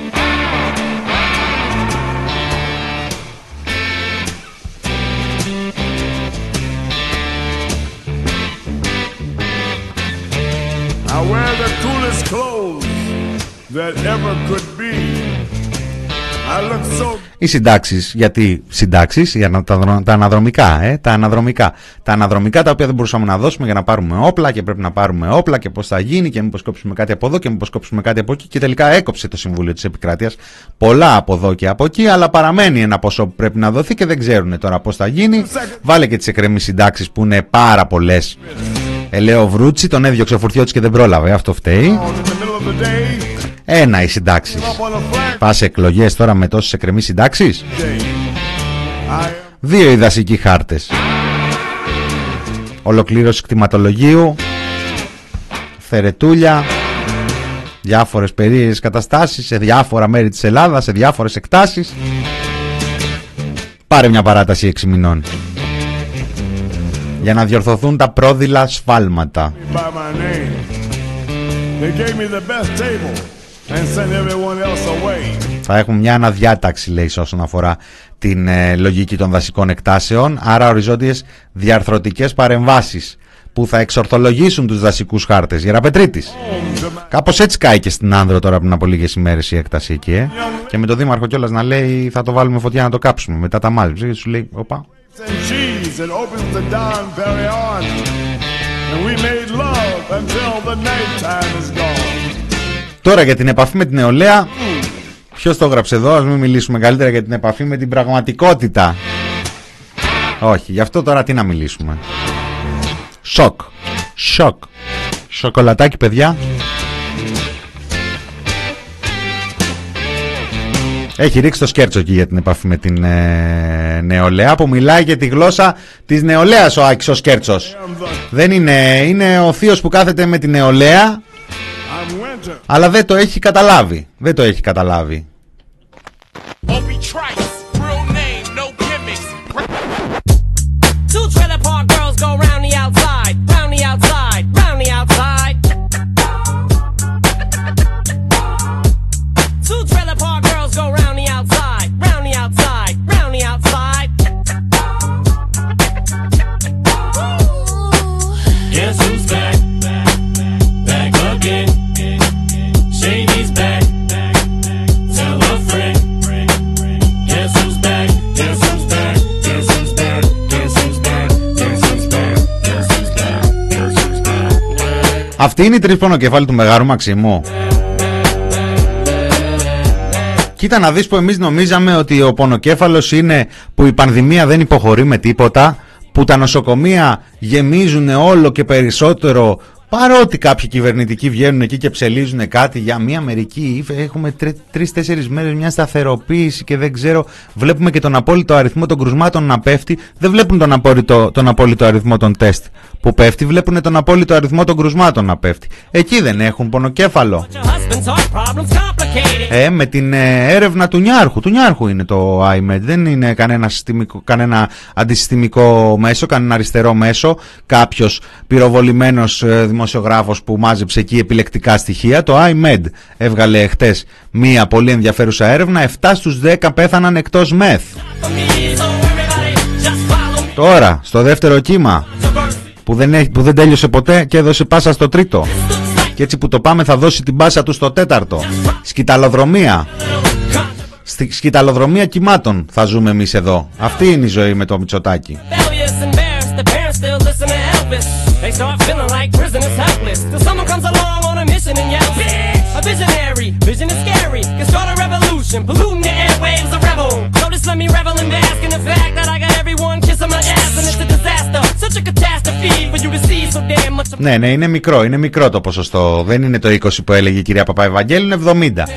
I wear the coolest clothes that ever could be. I look so... Οι συντάξεις, γιατί συντάξεις, για να, τα, τα αναδρομικά, ε, τα αναδρομικά. Τα αναδρομικά τα οποία δεν μπορούσαμε να δώσουμε για να πάρουμε όπλα, και πρέπει να πάρουμε όπλα και πώς θα γίνει και μήπως κόψουμε κάτι από εδώ και μήπως κόψουμε κάτι από εκεί, και τελικά έκοψε το Συμβούλιο της Επικράτειας πολλά από εδώ και από εκεί, αλλά παραμένει ένα ποσό που πρέπει να δοθεί και δεν ξέρουν τώρα πώς θα γίνει. Βάλε και τις εκκρεμείς συντάξεις που είναι πάρα πολλές. Ελέο Βρούτσι, τον έδιωξε ο Φουρτιώτης και δεν πρόλαβε, αυτό φταίει. Ένα οι συντάξεις. Πας εκλογές τώρα με τόσες εκκρεμείς συντάξεις. Δύο οι δασικοί χάρτες. Ολοκλήρωση κτηματολογίου, θερετούλια, διάφορες περίεργες καταστάσεις σε διάφορα μέρη της Ελλάδας, σε διάφορες εκτάσεις. Πάρε μια παράταση έξι μηνών για να διορθωθούν τα πρόδειλα σφάλματα. Θα έχουμε μια αναδιάταξη, λέει, όσον αφορά την ε, λογική των δασικών εκτάσεων, άρα οριζόντιες διαρθρωτικές παρεμβάσεις που θα εξορθολογήσουν τους δασικούς χάρτες. Γεραπετρίτης. Κάπως έτσι κάει και στην Άνδρο τώρα πριν από λίγες ημέρες η έκταση εκεί, ε. Και με το δήμαρχο κιόλας να λέει θα το βάλουμε φωτιά να το κάψουμε. Μετά τα μάζεψε και σου λέει οπα. Τώρα για την επαφή με την νεολαία, ποιος το έγραψε εδώ, ας μην μιλήσουμε καλύτερα για την επαφή με την πραγματικότητα. Όχι, γι' αυτό τώρα τι να μιλήσουμε. Σοκ. Σοκ. Σοκολατάκι, παιδιά. Έχει ρίξει το σκέρτσο εκεί για την επαφή με την ε, νεολαία, που μιλάει για τη γλώσσα της νεολαίας ο Άκης ο Σκέρτσος. Δεν είναι, είναι ο θείος που κάθεται με την νεολαία, αλλά δεν το έχει καταλάβει. Δεν το έχει καταλάβει. Αυτή είναι η τρεις πονοκεφάλη του Μεγάρου Μαξιμού. Κοίτα να δεις που εμείς νομίζαμε ότι ο πονοκέφαλος είναι που η πανδημία δεν υποχωρεί με τίποτα, που τα νοσοκομεία γεμίζουν όλο και περισσότερο, παρότι κάποιοι κυβερνητικοί βγαίνουν εκεί και ψελίζουν κάτι για μια μερική, έχουμε τρεις-τέσσερις μέρες μια σταθεροποίηση και δεν ξέρω, βλέπουμε και τον απόλυτο αριθμό των κρουσμάτων να πέφτει, δεν βλέπουν τον απόλυτο, τον απόλυτο αριθμό των τεστ που πέφτει, βλέπουν τον απόλυτο αριθμό των κρουσμάτων να πέφτει. Εκεί δεν έχουν πονοκέφαλο. Ε, με την ε, έρευνα του Νιάρχου, του Νιάρχου είναι το άι μεντ, δεν είναι κανένα, συστημικό, κανένα αντισυστημικό μέσο, κανένα αριστερό μέσο, κάποιος πυροβολημένος ε, δημοσιογράφος που μάζεψε εκεί επιλεκτικά στοιχεία. Το άι μεντ έβγαλε χτες μία πολύ ενδιαφέρουσα έρευνα, επτά στους δέκα πέθαναν εκτός μεθ. Τώρα, στο δεύτερο κύμα, που δεν, έχει, που δεν τέλειωσε ποτέ και έδωσε πάσα στο τρίτο. Και έτσι που το πάμε θα δώσει την πάσα του στο τέταρτο. Σκυταλοδρομία. Στη σκυταλοδρομία κυμάτων θα ζούμε εμείς εδώ. Αυτή είναι η ζωή με το Μητσοτάκη. Ναι, ναι, είναι μικρό, είναι μικρό το ποσοστό. Δεν είναι το είκοσι που έλεγε η κυρία Παπαευαγγέλου, είναι εβδομήντα.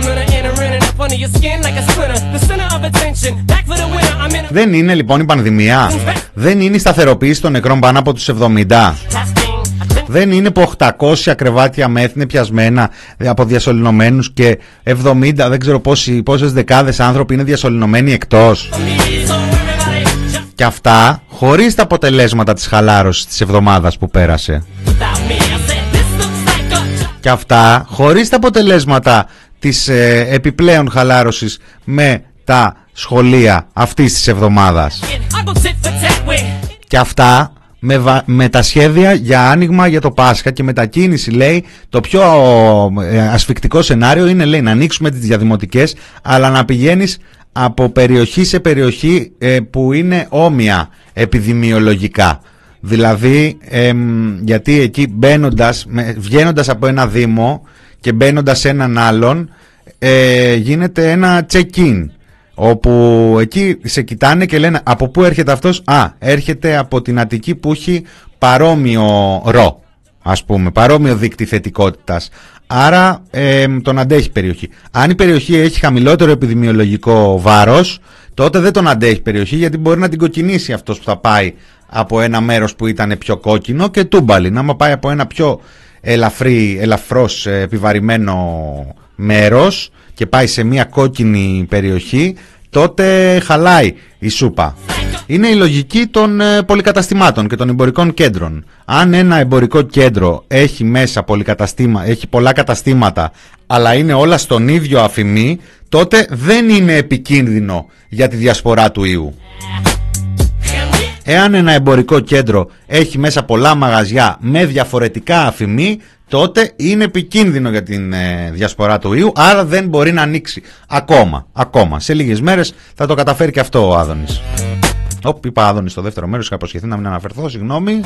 Δεν είναι λοιπόν η πανδημία. Δεν είναι η σταθεροποίηση των νεκρών πάνω από τους εβδομήντα. Δεν είναι που οκτακόσια κρεβάτια μεθ είναι πιασμένα από διασωληνωμένους και εβδομήντα, δεν ξέρω πόσοι, πόσες δεκάδες άνθρωποι είναι διασωληνωμένοι εκτός. Και αυτά χωρίς τα αποτελέσματα της χαλάρωσης της εβδομάδας που πέρασε. Και αυτά χωρίς τα αποτελέσματα της ε, επιπλέον χαλάρωσης με τα σχολεία αυτής της εβδομάδας. Και αυτά με, βα... με τα σχέδια για άνοιγμα για το Πάσχα και μετακίνηση, λέει, το πιο ε, ασφικτικό σενάριο είναι, λέει, να ανοίξουμε τις διαδημοτικές, αλλά να πηγαίνεις από περιοχή σε περιοχή ε, που είναι όμοια επιδημιολογικά. Δηλαδή, ε, γιατί εκεί μπαίνοντας, βγαίνοντας από ένα δήμο και μπαίνοντας σε έναν άλλον, ε, γίνεται ένα check-in, όπου εκεί σε κοιτάνε και λένε από πού έρχεται αυτός. Α, έρχεται από την Αττική που έχει παρόμοιο ρο, ας πούμε, παρόμοιο δείκτη θετικότητας. Άρα ε, τον αντέχει περιοχή. Αν η περιοχή έχει χαμηλότερο επιδημιολογικό βάρος, τότε δεν τον αντέχει περιοχή, γιατί μπορεί να την κοκκινήσει αυτός που θα πάει από ένα μέρος που ήταν πιο κόκκινο και τούμπαλιν. Άμα πάει από ένα πιο ελαφρύ, ελαφρώς επιβαρημένο μέρος και πάει σε μια κόκκινη περιοχή, τότε χαλάει η σούπα. Είναι η λογική των ε, πολυκαταστημάτων και των εμπορικών κέντρων. Αν ένα εμπορικό κέντρο έχει μέσα πολυκαταστήμα, έχει πολλά καταστήματα, αλλά είναι όλα στον ίδιο αφημί, τότε δεν είναι επικίνδυνο για τη διασπορά του ιού. Εάν ένα εμπορικό κέντρο έχει μέσα πολλά μαγαζιά με διαφορετικά αφημί, τότε είναι επικίνδυνο για την ε, διασπορά του ιού, άρα δεν μπορεί να ανοίξει ακόμα, ακόμα. Σε λίγες μέρες θα το καταφέρει και αυτό ο Άδωνης. Όπ, είπα Άδωνης στο δεύτερο μέρος, είχα προσχεθεί να μην αναφερθώ, συγγνώμη.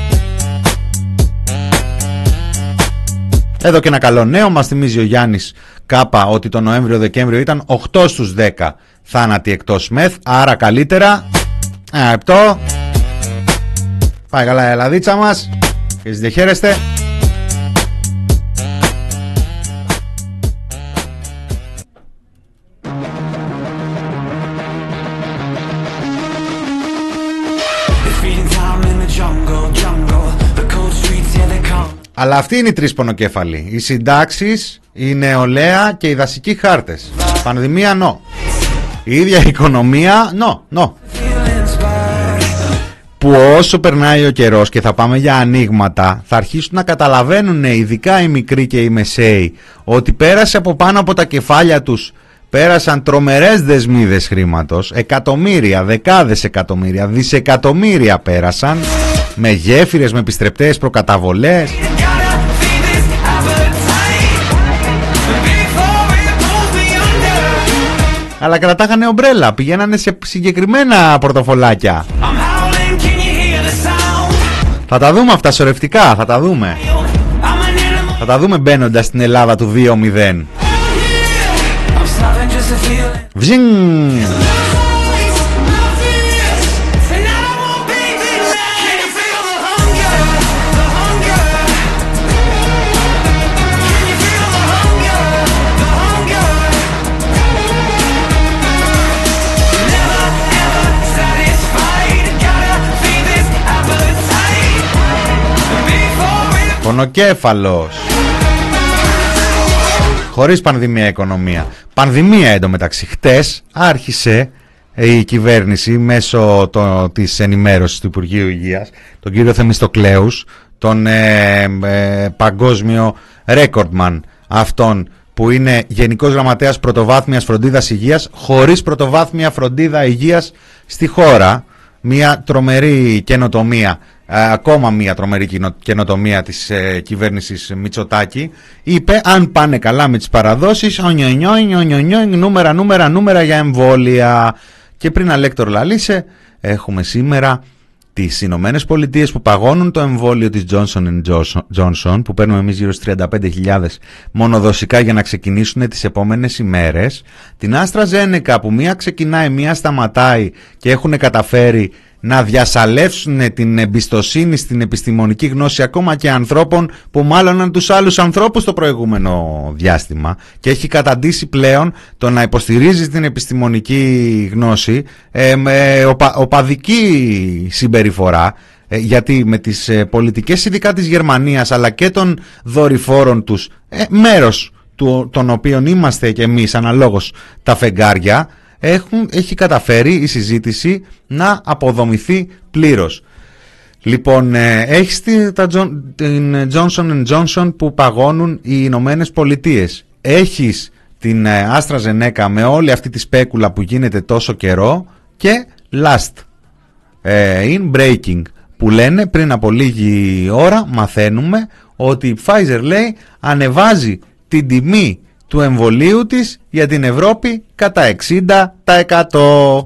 Εδώ και ένα καλό νέο, μας θυμίζει ο Γιάννης Κάπα ότι το Νοέμβριο-Δεκέμβριο ήταν οκτώ στους δέκα θάνατοι εκτός μεθ, άρα καλύτερα. Ένα λεπτό. Πάει καλά η Ελλαδίτσα μας. Και εσείς δεν χαίρεστε. Αλλά αυτοί είναι οι τρεις πονοκέφαλοι. Οι συντάξεις, η νεολαία και οι δασικοί χάρτες. Πανδημία, νο. Η ίδια η οικονομία, νο, νο. Που όσο περνάει ο καιρός και θα πάμε για ανοίγματα, θα αρχίσουν να καταλαβαίνουν, ειδικά οι μικροί και οι μεσαίοι, ότι πέρασε από πάνω από τα κεφάλια τους, πέρασαν τρομερές δεσμίδες χρήματος, εκατομμύρια, δεκάδες εκατομμύρια, δισεκατομμύρια πέρασαν, με γέφυρες, με επιστρεπτές προκαταβολές. Αλλά κρατάγανε ομπρέλα, πηγαίνανε σε συγκεκριμένα πορτοφολάκια. Θα τα δούμε αυτά σωρευτικά, θα τα δούμε. Θα τα δούμε μπαίνοντας στην Ελλάδα του δύο μηδέν. Βζιν! Πονοκέφαλος. Χωρίς πανδημία οικονομία. Πανδημία εντωμεταξύ. Χτες άρχισε η κυβέρνηση μέσω το, της ενημέρωσης του Υπουργείου Υγείας, τον κύριο Θεμιστοκλέους, τον ε, ε, παγκόσμιο ρέκορντμαν αυτόν που είναι Γενικός Γραμματέας Πρωτοβάθμιας Φροντίδας Υγείας, χωρίς πρωτοβάθμια φροντίδα υγείας στη χώρα. Μια τρομερή καινοτομία, ακόμα μια τρομερή καινοτομία της ε, κυβέρνησης Μητσοτάκη. Είπε, αν πάνε καλά με τις παραδόσεις, ονιονιό, ονιονιό, νούμερα, νούμερα, νούμερα για εμβόλια. Και πριν αλέκτορ λαλήσε, έχουμε σήμερα τις Ηνωμένες Πολιτείες που παγώνουν το εμβόλιο της Johnson εντ Johnson, που παίρνουμε εμείς γύρω στις τριάντα πέντε χιλιάδες μονοδοσικά για να ξεκινήσουν τις επόμενες ημέρες. Την AstraZeneca που μία ξεκινάει, μία σταματάει και έχουν καταφέρει να διασαλεύσουν την εμπιστοσύνη στην επιστημονική γνώση ακόμα και ανθρώπων που μάλλον τους άλλους ανθρώπους το προηγούμενο διάστημα, και έχει καταντήσει πλέον το να υποστηρίζει την επιστημονική γνώση ε, με οπα, οπαδική συμπεριφορά, ε, γιατί με τις ε, πολιτικές ειδικά της Γερμανίας αλλά και των δορυφόρων τους, ε, μέρος του, των οποίων είμαστε και εμείς αναλόγως τα φεγγάρια, Έχουν, έχει καταφέρει η συζήτηση να αποδομηθεί πλήρως. Λοιπόν, ε, έχεις την, τα, την Johnson εντ Johnson που παγώνουν οι Ηνωμένες Πολιτείες. Έχεις την ε, AstraZeneca με όλη αυτή τη σπέκουλα που γίνεται τόσο καιρό, και last ε, in breaking που λένε πριν από λίγη ώρα μαθαίνουμε ότι η Pfizer, λέει, ανεβάζει την τιμή του εμβολίου της για την Ευρώπη κατά εξήντα τοις εκατό.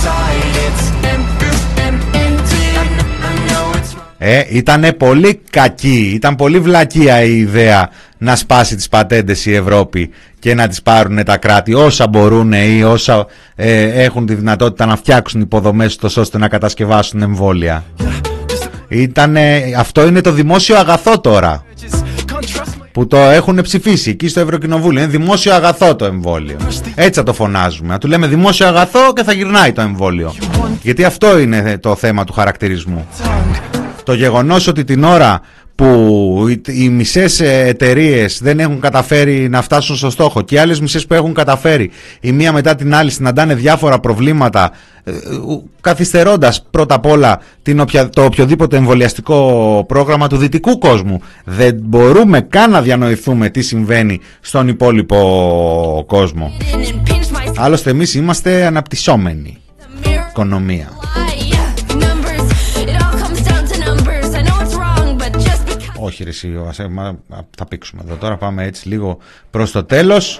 Ε, ήτανε πολύ κακή, ήταν πολύ βλακεία η ιδέα να σπάσει τις πατέντες η Ευρώπη και να τις πάρουν τα κράτη όσα μπορούν ή όσα ε, έχουν τη δυνατότητα να φτιάξουν υποδομές τους ώστε να κατασκευάσουν εμβόλια. Ήτανε, αυτό είναι το δημόσιο αγαθό τώρα, που το έχουν ψηφίσει εκεί στο Ευρωκοινοβούλιο. Είναι δημόσιο αγαθό το εμβόλιο. Έτσι θα το φωνάζουμε. Να του λέμε δημόσιο αγαθό και θα γυρνάει το εμβόλιο. Γιατί αυτό είναι το θέμα του χαρακτηρισμού. Το γεγονός ότι την ώρα που οι μισές εταιρείες δεν έχουν καταφέρει να φτάσουν στο στόχο και οι άλλες μισές που έχουν καταφέρει, η μία μετά την άλλη συναντάνε διάφορα προβλήματα, καθυστερώντας πρώτα απ' όλα την οποια, το οποιοδήποτε εμβολιαστικό πρόγραμμα του δυτικού κόσμου. Δεν μπορούμε καν να διανοηθούμε τι συμβαίνει στον υπόλοιπο κόσμο. Άλλωστε εμείς είμαστε αναπτυσσόμενοι οικονομία. Όχι ρε εσύ, θα πήξουμε εδώ τώρα, πάμε έτσι λίγο προς το τέλος.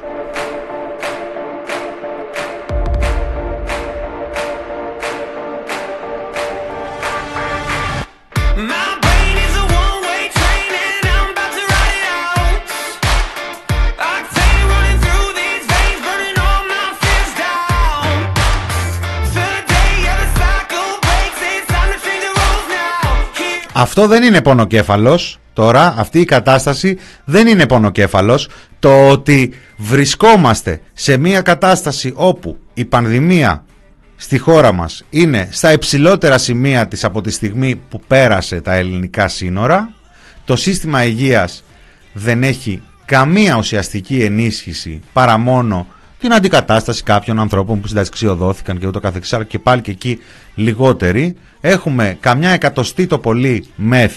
Αυτό δεν είναι πονοκέφαλος. Τώρα αυτή η κατάσταση δεν είναι πονοκέφαλος. Το ότι βρισκόμαστε σε μια κατάσταση όπου η πανδημία στη χώρα μας είναι στα υψηλότερα σημεία της από τη στιγμή που πέρασε τα ελληνικά σύνορα, το σύστημα υγείας δεν έχει καμία ουσιαστική ενίσχυση παρά μόνο την αντικατάσταση κάποιων ανθρώπων που συνταξιοδόθηκαν και ούτω καθεξής, αλλά και πάλι και εκεί λιγότεροι. Έχουμε καμιά εκατοστή το πολύ μεθ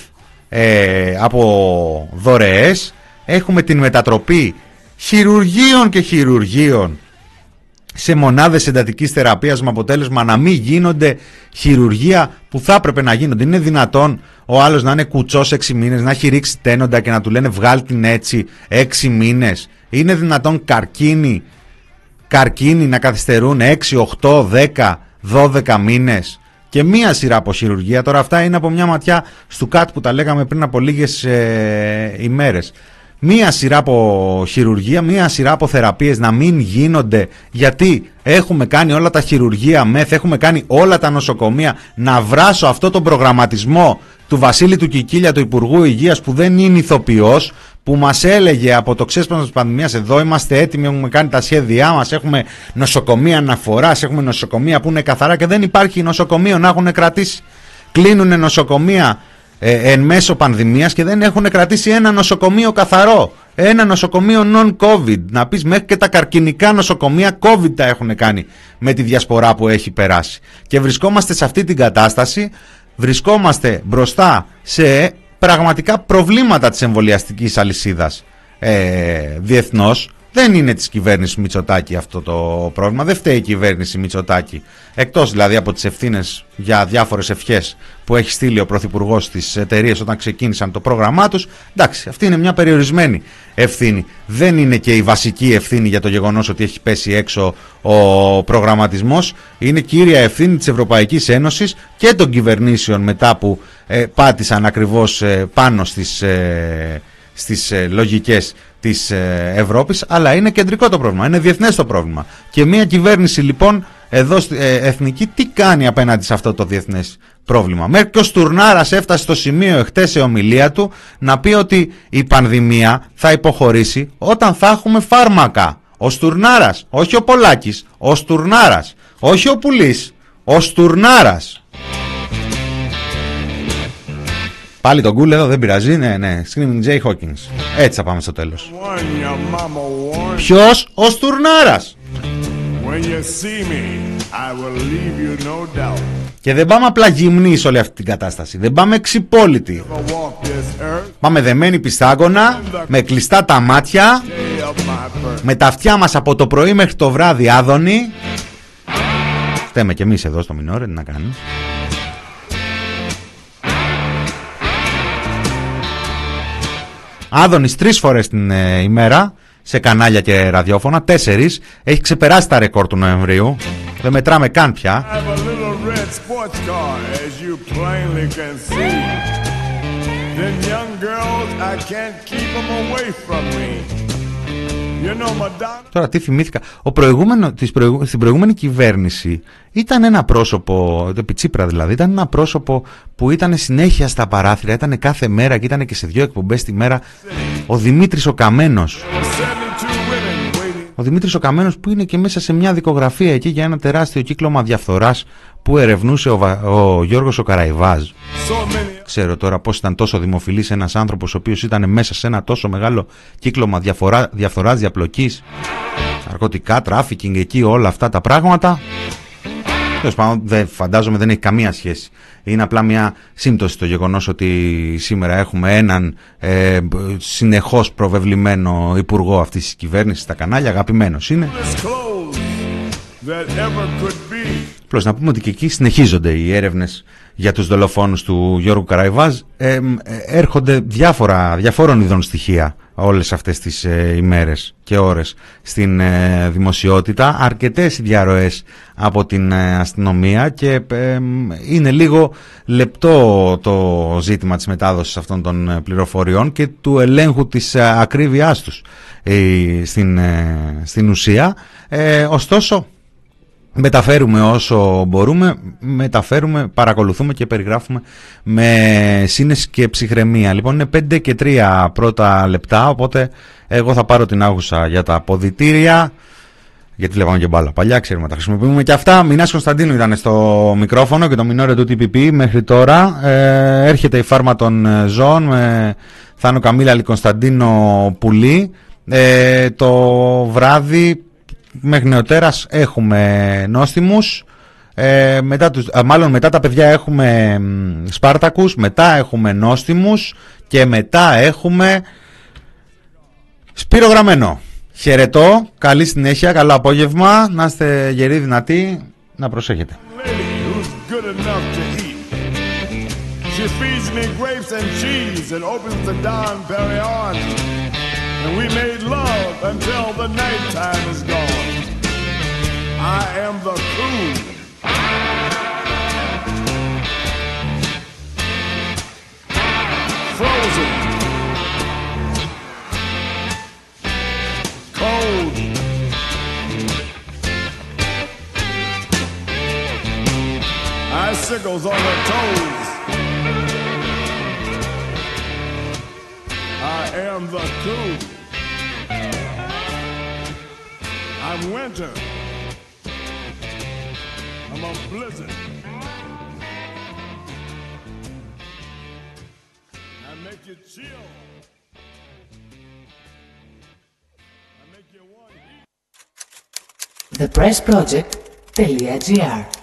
ε, από δωρεές. Έχουμε την μετατροπή χειρουργείων και χειρουργείων σε μονάδες εντατικής θεραπείας, με αποτέλεσμα να μην γίνονται χειρουργία που θα έπρεπε να γίνονται. Είναι δυνατόν ο άλλος να είναι κουτσός έξι μήνες, να έχει ρίξει τένοντα και να του λένε βγάλ την έτσι έξι μήνες? Είναι δυνατόν καρκίνοι, καρκίνοι να καθυστερούν έξι, οκτώ, δέκα, δώδεκα μήνες? Και μία σειρά από χειρουργία. Τώρα αυτά είναι από μια ματιά στου κάτ που τα λέγαμε πριν από λίγες ε, ημέρες. Μία σειρά από χειρουργία, μία σειρά από θεραπείες να μην γίνονται, γιατί έχουμε κάνει όλα τα χειρουργία μεθ, έχουμε κάνει όλα τα νοσοκομεία. Να βράσω αυτό τον προγραμματισμό του Βασίλη του Κικίλια, του Υπουργού Υγείας, που δεν είναι ηθοποιός, που μας έλεγε από το ξέσπασμα της πανδημίας, εδώ είμαστε έτοιμοι, έχουμε κάνει τα σχέδιά μας, έχουμε νοσοκομεία αναφοράς, έχουμε νοσοκομεία που είναι καθαρά, και δεν υπάρχει νοσοκομείο να έχουν κρατήσει. Κλείνουν νοσοκομεία ε, εν μέσω πανδημίας και δεν έχουν κρατήσει ένα νοσοκομείο καθαρό, ένα νοσοκομείο non-COVID. Να πεις, μέχρι και τα καρκινικά νοσοκομεία COVID τα έχουν κάνει με τη διασπορά που έχει περάσει. Και βρισκόμαστε σε αυτή την κατάσταση, βρισκόμαστε μπροστά σε πραγματικά προβλήματα της εμβολιαστικής αλυσίδας ε, διεθνώς. Δεν είναι της κυβέρνησης Μητσοτάκη αυτό το πρόβλημα, δεν φταίει η κυβέρνηση Μητσοτάκη, εκτός δηλαδή από τις ευθύνες για διάφορες ευχές που έχει στείλει ο πρωθυπουργός στις εταιρείες όταν ξεκίνησαν το πρόγραμμά τους. Εντάξει, αυτή είναι μια περιορισμένη ευθύνη, δεν είναι και η βασική ευθύνη για το γεγονός ότι έχει πέσει έξω ο προγραμματισμός. Είναι κύρια ευθύνη της Ευρωπαϊκής Ένωσης και των κυβερνήσεων μετά που ε, πάτησαν ακριβώς ε, πάνω στις, ε, στις ε, λογικές της Ευρώπης, αλλά είναι κεντρικό το πρόβλημα, είναι διεθνές το πρόβλημα. Και μια κυβέρνηση λοιπόν εδώ ε, εθνική τι κάνει απέναντι σε αυτό το διεθνές πρόβλημα? Μέχρι και ο Στουρνάρας έφτασε στο σημείο εχθές σε ομιλία του να πει ότι η πανδημία θα υποχωρήσει όταν θα έχουμε φάρμακα. Ο Στουρνάρας, όχι ο Πολάκης, ο Στουρνάρας, όχι ο Πουλής, ο Στουρνάρας. Πάλι τον κούλ εδώ, δεν πειράζει, ναι, ναι, Screaming Jay Hawkins. Έτσι θα πάμε στο τέλος. Ποιος? Ο Στουρνάρας. Και δεν πάμε απλά γυμνοί σε όλη αυτή την κατάσταση, δεν πάμε ξυπόλυτοι. Πάμε δεμένοι πιστάγωνα, με κλειστά τα μάτια, με τα αυτιά μας από το πρωί μέχρι το βράδυ άδωνοι. Φταίμε κι εμείς εδώ στο Μινόρε, τι να κάνεις. Άδωνης τρεις φορές την ε, ημέρα σε κανάλια και ραδιόφωνα, τέσσερις, έχει ξεπεράσει τα ρεκόρ του Νοεμβρίου, δεν μετράμε καν πια. Τώρα τι θυμήθηκα, ο προηγούμενο, της προηγου, στην προηγούμενη κυβέρνηση ήταν ένα πρόσωπο, το Πιτσίπρα δηλαδή, ήταν ένα πρόσωπο που ήταν συνέχεια στα παράθυρα, ήταν κάθε μέρα και ήταν και σε δύο εκπομπές τη μέρα, ο Δημήτρης ο Καμένος. Ο Δημήτρης ο Καμένος που είναι και μέσα σε μια δικογραφία εκεί για ένα τεράστιο κύκλωμα διαφθοράς που ερευνούσε ο, ο Γιώργος ο Καραϊβάζ. Ξέρω τώρα πώς ήταν τόσο δημοφιλής ένας άνθρωπος ο οποίος ήταν μέσα σε ένα τόσο μεγάλο κύκλωμα διαφορά, διαφθοράς, διαπλοκής, ναρκωτικά, τράφικινγκ, εκεί όλα αυτά τα πράγματα. Δεν φαντάζομαι, δεν έχει καμία σχέση. Είναι απλά μια σύμπτωση το γεγονός ότι σήμερα έχουμε έναν ε, συνεχώς προβεβλημένο υπουργό αυτής της κυβέρνησης στα κανάλια, αγαπημένος είναι. Απλώς να πούμε ότι και εκεί συνεχίζονται οι έρευνες για τους δολοφόνους του Γιώργου Καραϊβάζ. Ε, ε, έρχονται διάφορα, διαφόρων ειδών στοιχεία όλες αυτές τις ε, ημέρες και ώρες στην ε, δημοσιότητα. Αρκετές οι διαρροές από την ε, αστυνομία και ε, είναι λίγο λεπτό το ζήτημα της μετάδοσης αυτών των πληροφοριών και του ελέγχου της ε, ακρίβειάς τους ε, στην, ε, στην ουσία. Ε, ωστόσο, μεταφέρουμε όσο μπορούμε, μεταφέρουμε, παρακολουθούμε και περιγράφουμε με σύνεση και ψυχραιμία. Λοιπόν, είναι πέντε και τρία πρώτα λεπτά, οπότε εγώ θα πάρω την άγουσα για τα αποδυτήρια, γιατί λέγαμε και μπάλα παλιά, ξέρουμε, τα χρησιμοποιούμε και αυτά. Μινάς Κωνσταντίνου ήταν στο μικρόφωνο και το μινόρε του τι πι πι μέχρι τώρα. Ε, έρχεται η φάρμα των ζώων με Θάνο Καμίλαλη, Κωνσταντίνο Πουλή. Ε, το βράδυ μέχρι νεοτέρας έχουμε νόστιμους. Ε, μετά τους, α, μάλλον μετά τα παιδιά έχουμε μ, Σπάρτακους, μετά έχουμε νόστιμους και μετά έχουμε Σπύρο Γραμμένο. Χαιρετώ, καλή συνέχεια, καλό απόγευμα, να είστε γεροί, δυνατοί, να προσέχετε. She feeds me grapes and cheese and opens the Don Perignon, and we made love until the nighttime is gone. I am the coon. Frozen. Cold. Icicles on her toes. I am the cool. I'm winter. I'm a blizzard. I make you chill. I make you want heat. the press project dot g r